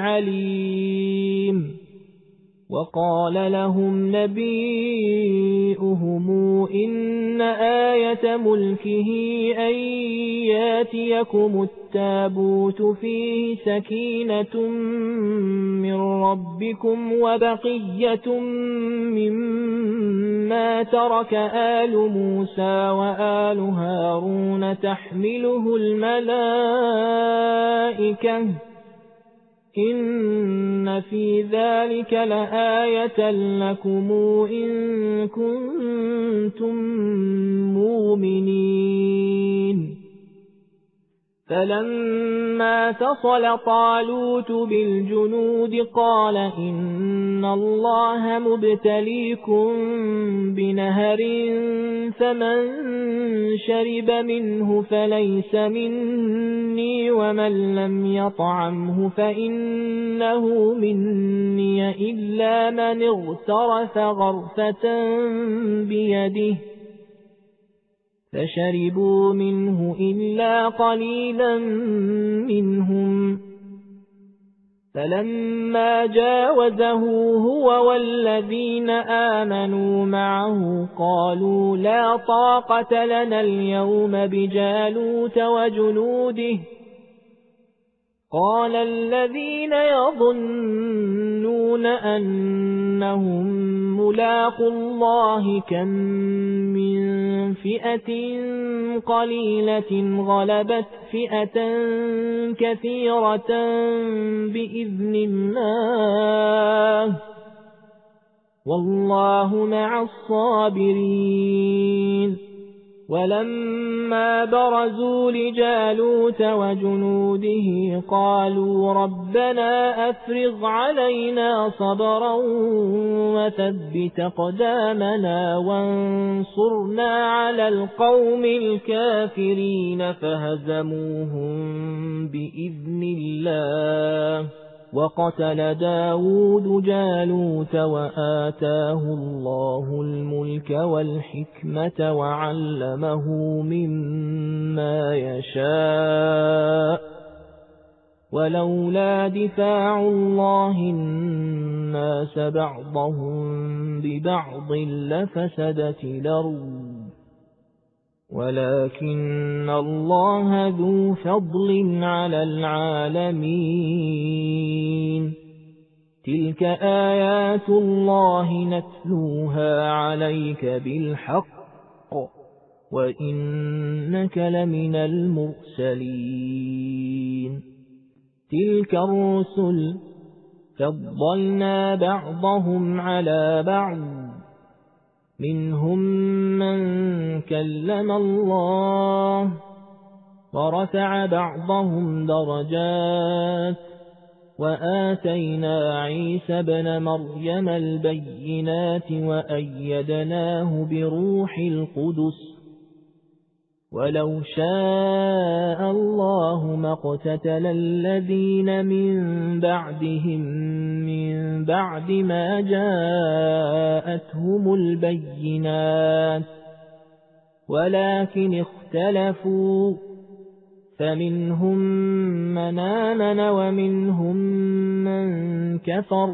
عليم وقال لهم نبيئهم إن آية ملكه أن ياتيكم التابوت فيه سكينة من ربكم وبقية مما ترك آل موسى وآل هارون تحمله الملائكة إن في ذلك لآية لكم إن كنتم مؤمنين فلما فصل طالوت بالجنود قال إن الله مبتليكم بنهر فمن شرب منه فليس مني ومن لم يطعمه فإنه مني إلا من اغترف غرفة بيده فشربوا منه إلا قليلا منهم فلما جاوزه هو والذين آمنوا معه قالوا لا طاقة لنا اليوم بجالوت وجنوده قال الذين يظنون أنهم ملاقوا الله كم من فئة قليلة غلبت فئة كثيرة بإذن الله والله مع الصابرين ولما برزوا لجالوت وجنوده قالوا ربنا أفرغ علينا صبرا وثبت أقدامنا وانصرنا على القوم الكافرين فهزموهم بإذن الله وقتل داود جالوت وآتاه الله الملك والحكمة وعلمه مما يشاء ولولا دفاع الله الناس بعضهم ببعض لفسدت الأرض ولكن الله ذو فضل على العالمين تلك آيات الله نتلوها عليك بالحق وإنك لمن المرسلين تلك الرسل فضلنا بعضهم على بعض منهم من كلم الله ورفع بعضهم درجات وآتينا عيسى ابن مريم البينات وأيدناه بروح القدس ولو شاء الله ما اقتتل الذين من بعدهم من بعد ما جاءتهم البينات ولكن اختلفوا فمنهم من آمن ومنهم من كفر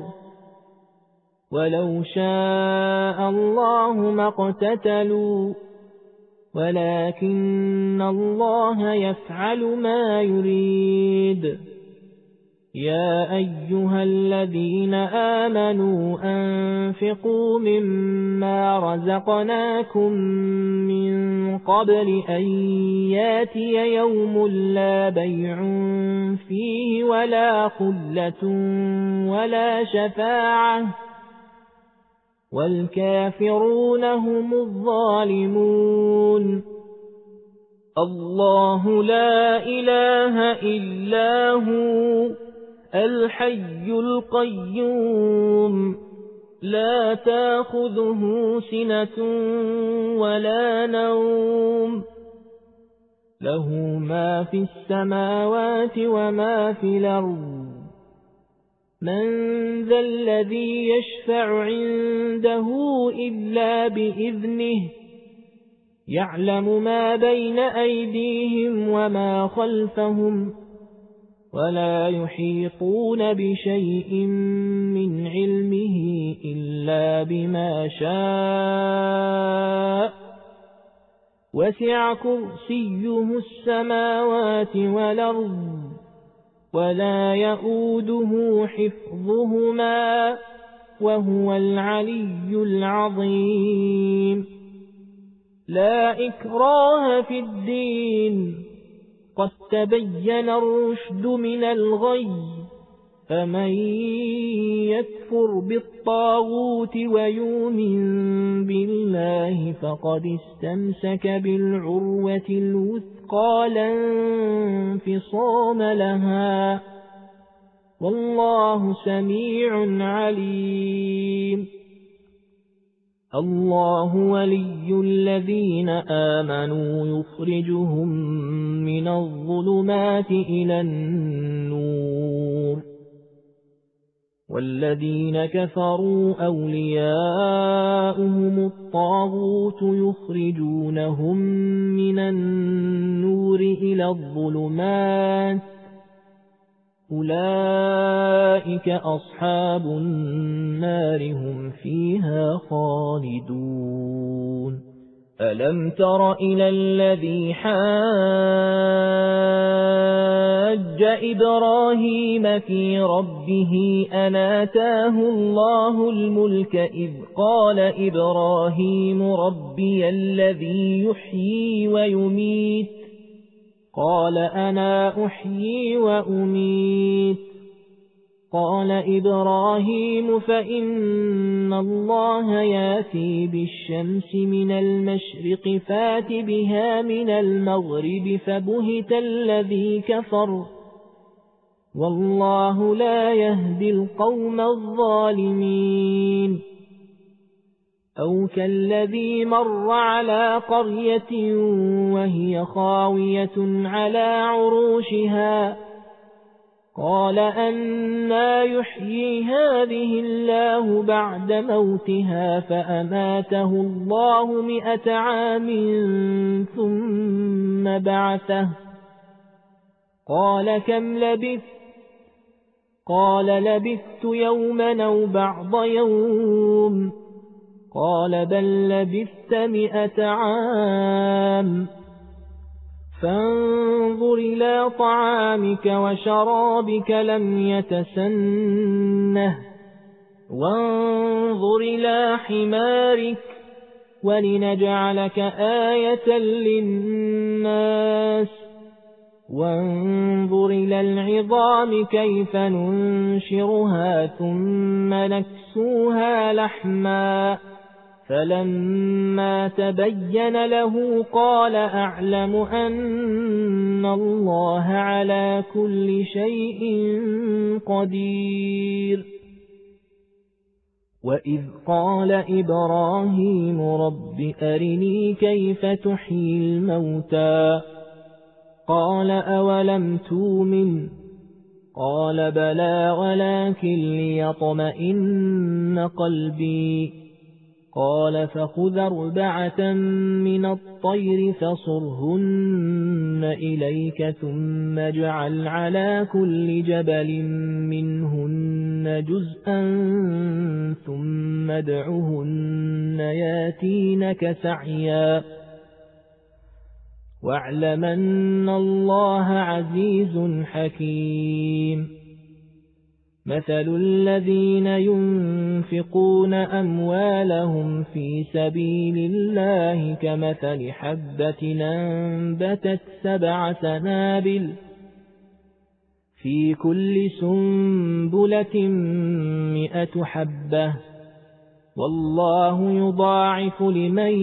ولو شاء الله ما اقتتلوا ولكن الله يفعل ما يريد يا أيها الذين آمنوا أنفقوا مما رزقناكم من قبل أن ياتي يوم لا بيع فيه ولا خلة ولا شفاعة والكافرون هم الظالمون الله لا إله إلا هو الحي القيوم لا تأخذه سنة ولا نوم له ما في السماوات وما في الأرض من ذا الذي يشفع عنده إلا بإذنه يعلم ما بين أيديهم وما خلفهم ولا يحيطون بشيء من علمه إلا بما شاء وسع كرسيه السماوات والأرض ولا يؤوده حفظهما وهو العلي العظيم لا إكراه في الدين قد تبين الرشد من الغي فمن يكفر بالطاغوت ويؤمن بالله فقد استمسك بالعروة الوثقى لا انفصام لها والله سميع عليم الله ولي الذين آمنوا يخرجهم من الظلمات إلى النور والذين كفروا أولياؤهم الطاغوت يخرجونهم من النور إلى الظلمات أولئك أصحاب النار هم فيها خالدون ألم تر إلى الذي حاج إبراهيم في ربه أن آتاه الله الملك إذ قال إبراهيم ربي الذي يحيي ويميت قال أنا أحيي وأميت قال إبراهيم فإن الله ياتي بالشمس من المشرق فات بها من المغرب فبهت الذي كفر والله لا يهدي القوم الظالمين أو كالذي مر على قرية وهي خاوية على عروشها قال أنى يحيي هذه الله بعد موتها فأماته الله مئة عام ثم بعثه قال كم لبثت قال لبثت يوما أو بعض يوم قال بل لبثت مئة عام فانظر إلى طعامك وشرابك لم يتسنه وانظر إلى حمارك ولنجعلك آية للناس وانظر إلى العظام كيف ننشرها ثم نكسوها لحما فلما تبين له قال أعلم أن الله على كل شيء قدير وإذ قال إبراهيم رب أرني كيف تحيي الموتى قال أولم تؤمن قال بلى ولكن ليطمئن قلبي قال فخذ أربعة من الطير فصرهن إليك ثم اجعل على كل جبل منهن جزءا ثم ادعهن ياتينك سعيا واعلم أن الله عزيز حكيم مثل الذين ينفقون أموالهم في سبيل الله كمثل حبة أنبتت سبع سنابل في كل سنبلة مئة حبة والله يضاعف لمن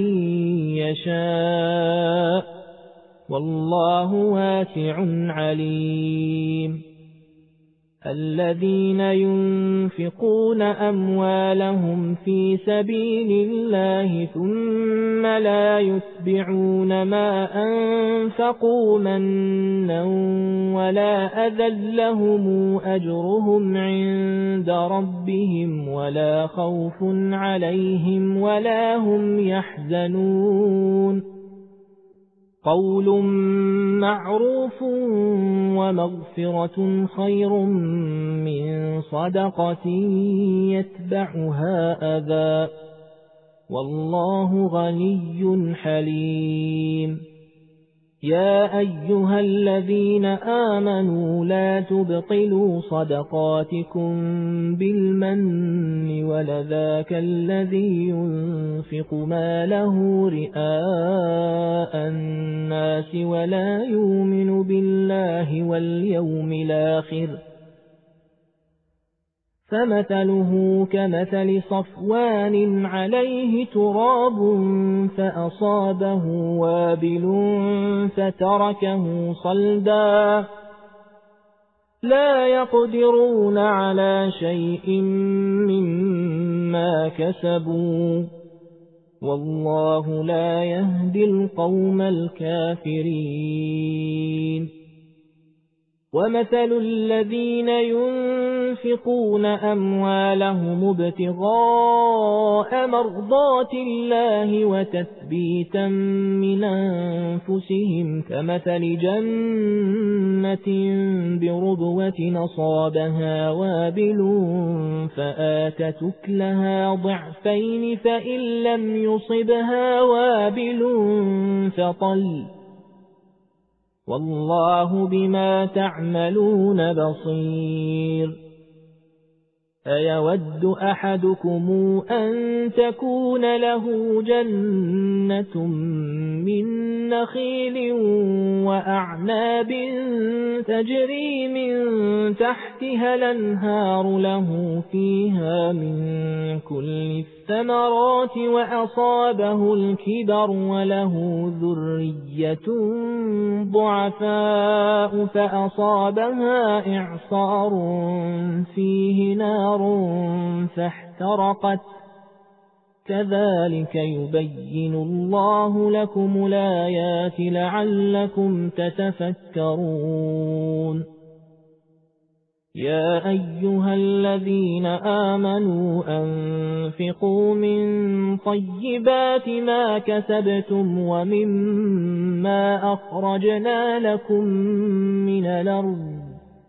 يشاء والله واسع عليم الذين ينفقون أموالهم في سبيل الله ثم لا يتبعون ما أنفقوا منا ولا أذى لهم أجرهم عند ربهم ولا خوف عليهم ولا هم يحزنون قول معروف ومغفرة خير من صدقة يتبعها أذى والله غني حليم يا أيها الذين آمنوا لا تبطلوا صدقاتكم بالمن ولذاك الذي ينفق ماله رئاء الناس ولا يؤمن بالله واليوم الآخر فمثله كمثل صفوان عليه تراب فأصابه وابل فتركه صلدا لا يقدرون على شيء مما كسبوا والله لا يهدي القوم الكافرين ومثل الذين ينفقون أموالهم ابتغاء مرضات الله وتثبيتا من أنفسهم كمثل جنة بربوة أصابها وابل فآتت أكلها ضعفين فإن لم يصبها وابل فطل والله بما تعملون بصير أيود أحدكم أن تكون له جنة من نخيل وأعناب تجري من تحتها الأنهار له فيها من كل الثمرات وأصابه الكبر وله ذرية ضعفاء فأصابها إعصار فيه نار فاحترقت كذلك يبين الله لكم الآيات لعلكم تتفكرون يا أيها الذين آمنوا أنفقوا من طيبات ما كسبتم ومما أخرجنا لكم من الأرض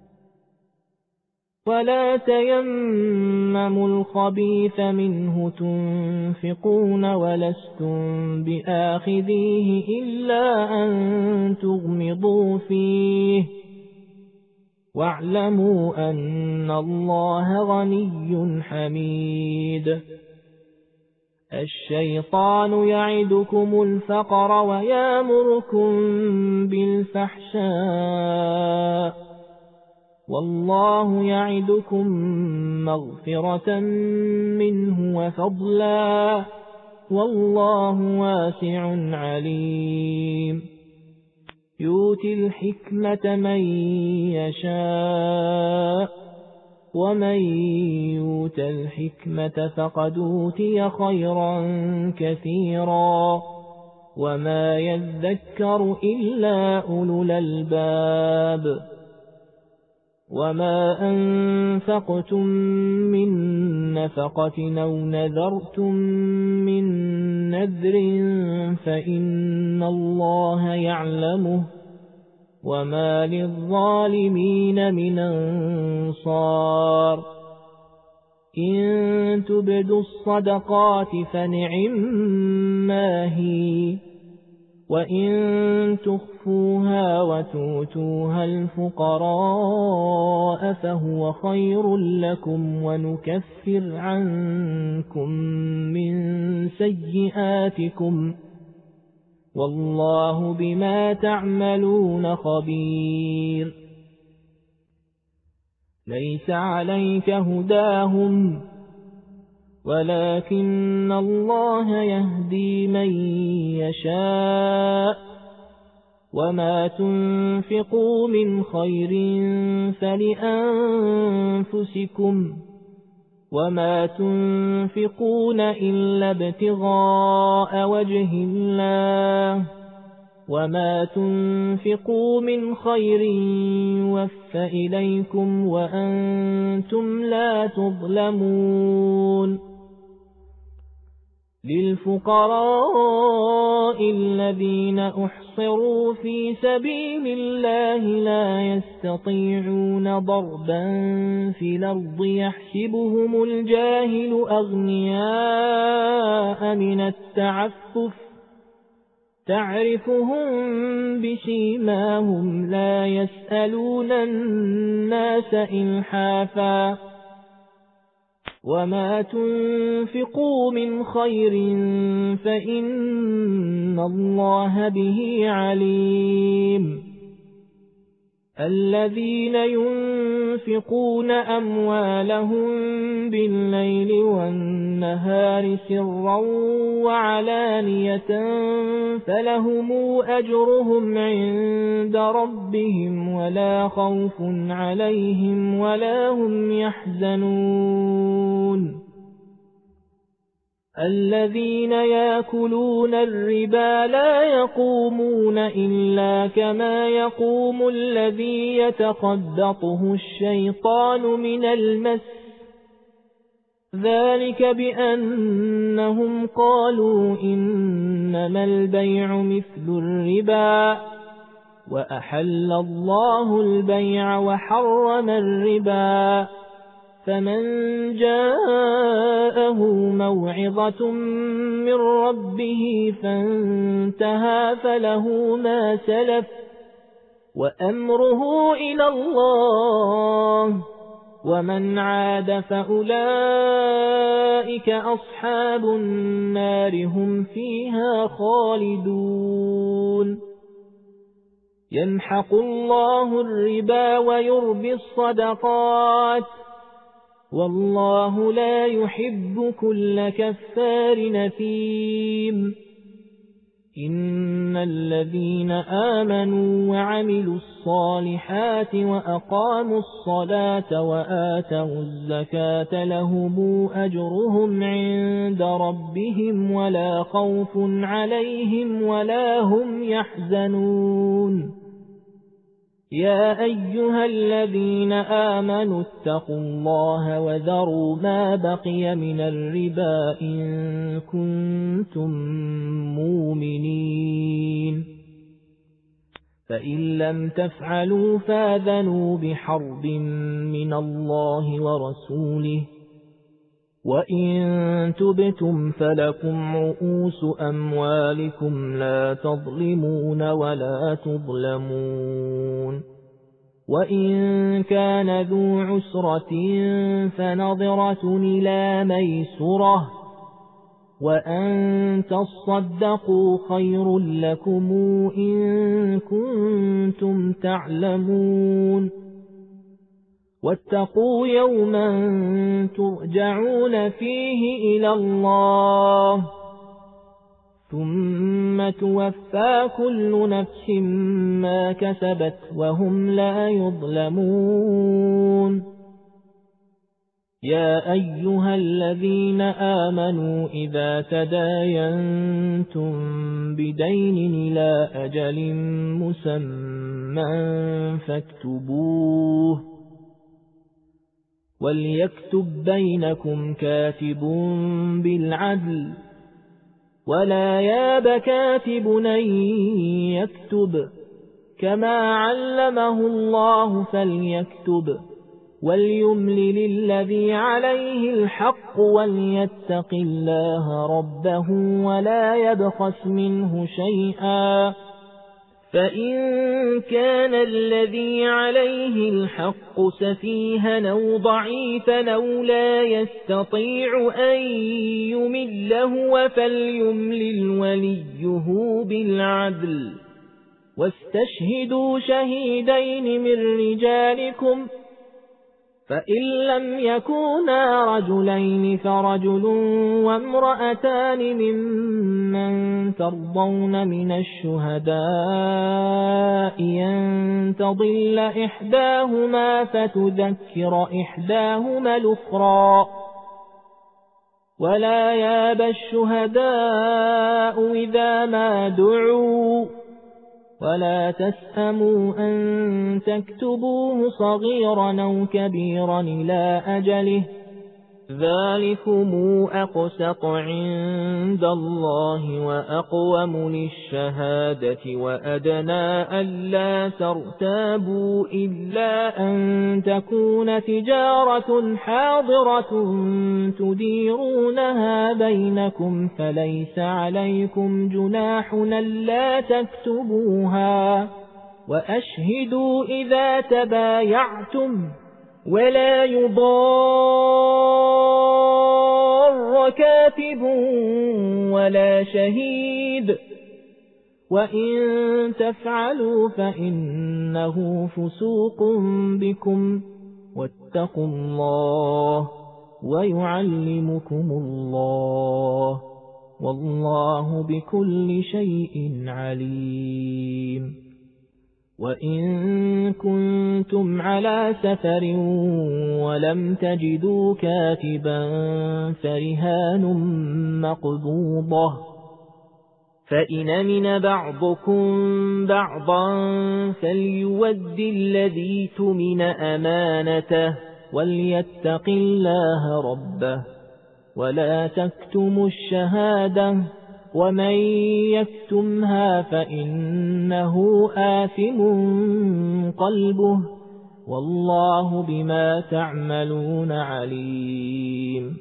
ولا تيمموا الخبيث منه تنفقون ولستم بآخذيه إلا أن تغمضوا فيه واعلموا أن الله غني حميد الشيطان يعدكم الفقر ويأمركم بالفحشاء والله يعدكم مغفرة منه وفضلا والله واسع عليم يؤتي الحكمة من يشاء ومن يؤت الحكمة فقد أوتي خيرا كثيرا وما يذكر إلا أولو الألباب وما أنفقتم من نفقة أو نذرتم من نذر فإن الله يعلمه وما للظالمين من أنصار إن تبدوا الصدقات فنعما هي وإن تخفوها وتؤتوها الفقراء فهو خير لكم ونكفر عنكم من سيئاتكم والله بما تعملون خبير ليس عليك هداهم ولكن الله يهدي من يشاء وما تنفقوا من خير فلأنفسكم وما تنفقون إلا ابتغاء وجه الله وما تنفقوا من خير يوفى إليكم وأنتم لا تظلمون للفقراء الذين أحصروا في سبيل الله لا يستطيعون ضربا في الأرض يحسبهم الجاهل أغنياء من التعفف تعرفهم بسيماهم لا يسألون الناس إلحافا وما تنفقوا من خير فإن الله به عليم الذين ينفقون أموالهم بالليل والنهار سرا وعلانية فلهم أجرهم عند ربهم ولا خوف عليهم ولا هم يحزنون الذين يأكلون الربا لا يقومون إلا كما يقوم الذي يتخبطه الشيطان من المس ذلك بأنهم قالوا إنما البيع مثل الربا وأحل الله البيع وحرم الربا فمن جاءه موعظة من ربه فانتهى فله ما سلف وأمره إلى الله ومن عاد فأولئك أصحاب النار هم فيها خالدون يمحق الله الربا ويربي الصدقات والله لا يحب كل كفار نثيم إن الذين آمنوا وعملوا الصالحات وأقاموا الصلاة وآتوا الزكاة لهم أجرهم عند ربهم ولا خوف عليهم ولا هم يحزنون يا أيها الذين آمنوا اتقوا الله وذروا ما بقي من الربا إن كنتم مؤمنين فإن لم تفعلوا فاذنوا بحرب من الله ورسوله وإن تبتم فلكم رؤوس أموالكم لا تظلمون ولا تظلمون وإن كان ذو عسرة فنظرة إلى ميسرة وأن تصدقوا خير لكم إن كنتم تعلمون واتقوا يوما ترجعون فيه إلى الله ثم توفى كل نفس ما كسبت وهم لا يظلمون يا أيها الذين آمنوا إذا تداينتم بدين إلى أجل مسمى فاكتبوه وليكتب بينكم كاتب بالعدل ولا ياب كاتب أن يكتب كما علمه الله فليكتب وليملل الذي عليه الحق وليتق الله ربه ولا يبخس منه شيئا فإن كان الذي عليه الحق سفيها أو ضعيفا أو لا يستطيع أن يمله فليملل وليه بالعدل واستشهدوا شهيدين من رجالكم فإن لم يكونا رجلين فرجل وامرأتان ممن ترضون من الشهداء أن تضل إحداهما فتذكر إحداهما الأخرى ولا ياب الشهداء إذا ما دعوا ولا تسأموا أن تكتبوه صغيرا أو كبيرا إلى أجله ذلكم أقسط عند الله وأقوم للشهادة وأدنى ألا ترتابوا إلا أن تكون تجارة حاضرة تديرونها بينكم فليس عليكم جناح ألا تكتبوها وأشهدوا إذا تبايعتم ولا يضار كاتب ولا شهيد وإن تفعلوا فإنه فسوق بكم واتقوا الله ويعلمكم الله والله بكل شيء عليم وإن كنتم على سفر ولم تجدوا كاتبا فرهان مقبوضة فإن من بعضكم بعضا فليود الذي تمن أمانته وليتق الله ربه ولا تكتموا الشهادة ومن يكتمها فإنه آثم قلبه والله بما تعملون عليم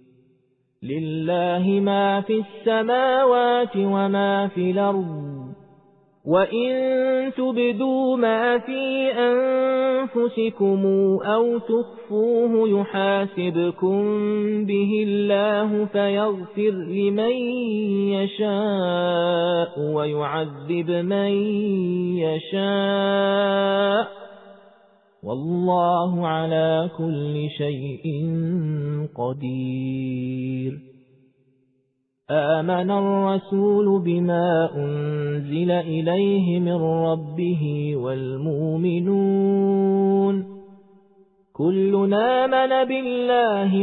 لله ما في السماوات وما في الأرض وإن تبدوا ما في أنفسكم أو تخفوه يحاسبكم به الله فيغفر لمن يشاء ويعذب من يشاء والله على كل شيء قدير آمن الرسول بما أنزل إليه من ربه والمؤمنون كلنا آمن بالله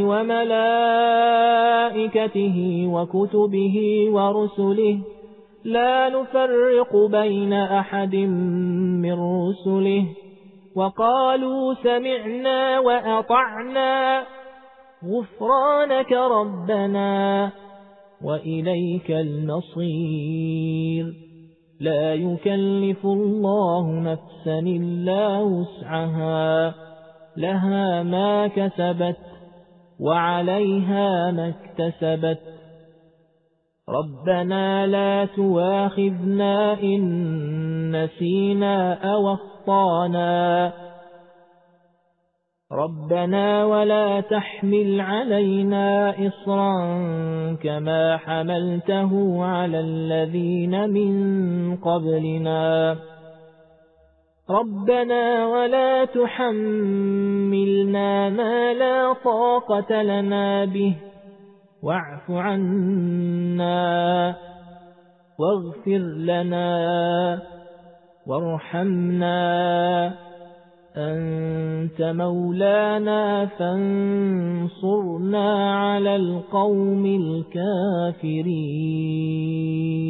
وملائكته وكتبه ورسله لا نفرق بين أحد من رسله وقالوا سمعنا وأطعنا غفرانك ربنا وإليك المصير لا يكلف الله نفسا إلا وسعها لها ما كسبت وعليها ما اكتسبت ربنا لا تواخذنا إن نسينا أو أخطأنا ربنا ولا تحمل علينا إصرا كما حملته على الذين من قبلنا ربنا ولا تحملنا ما لا طاقة لنا به واعف عنا واغفر لنا وارحمنا أنت مولانا فانصرنا على القوم الكافرين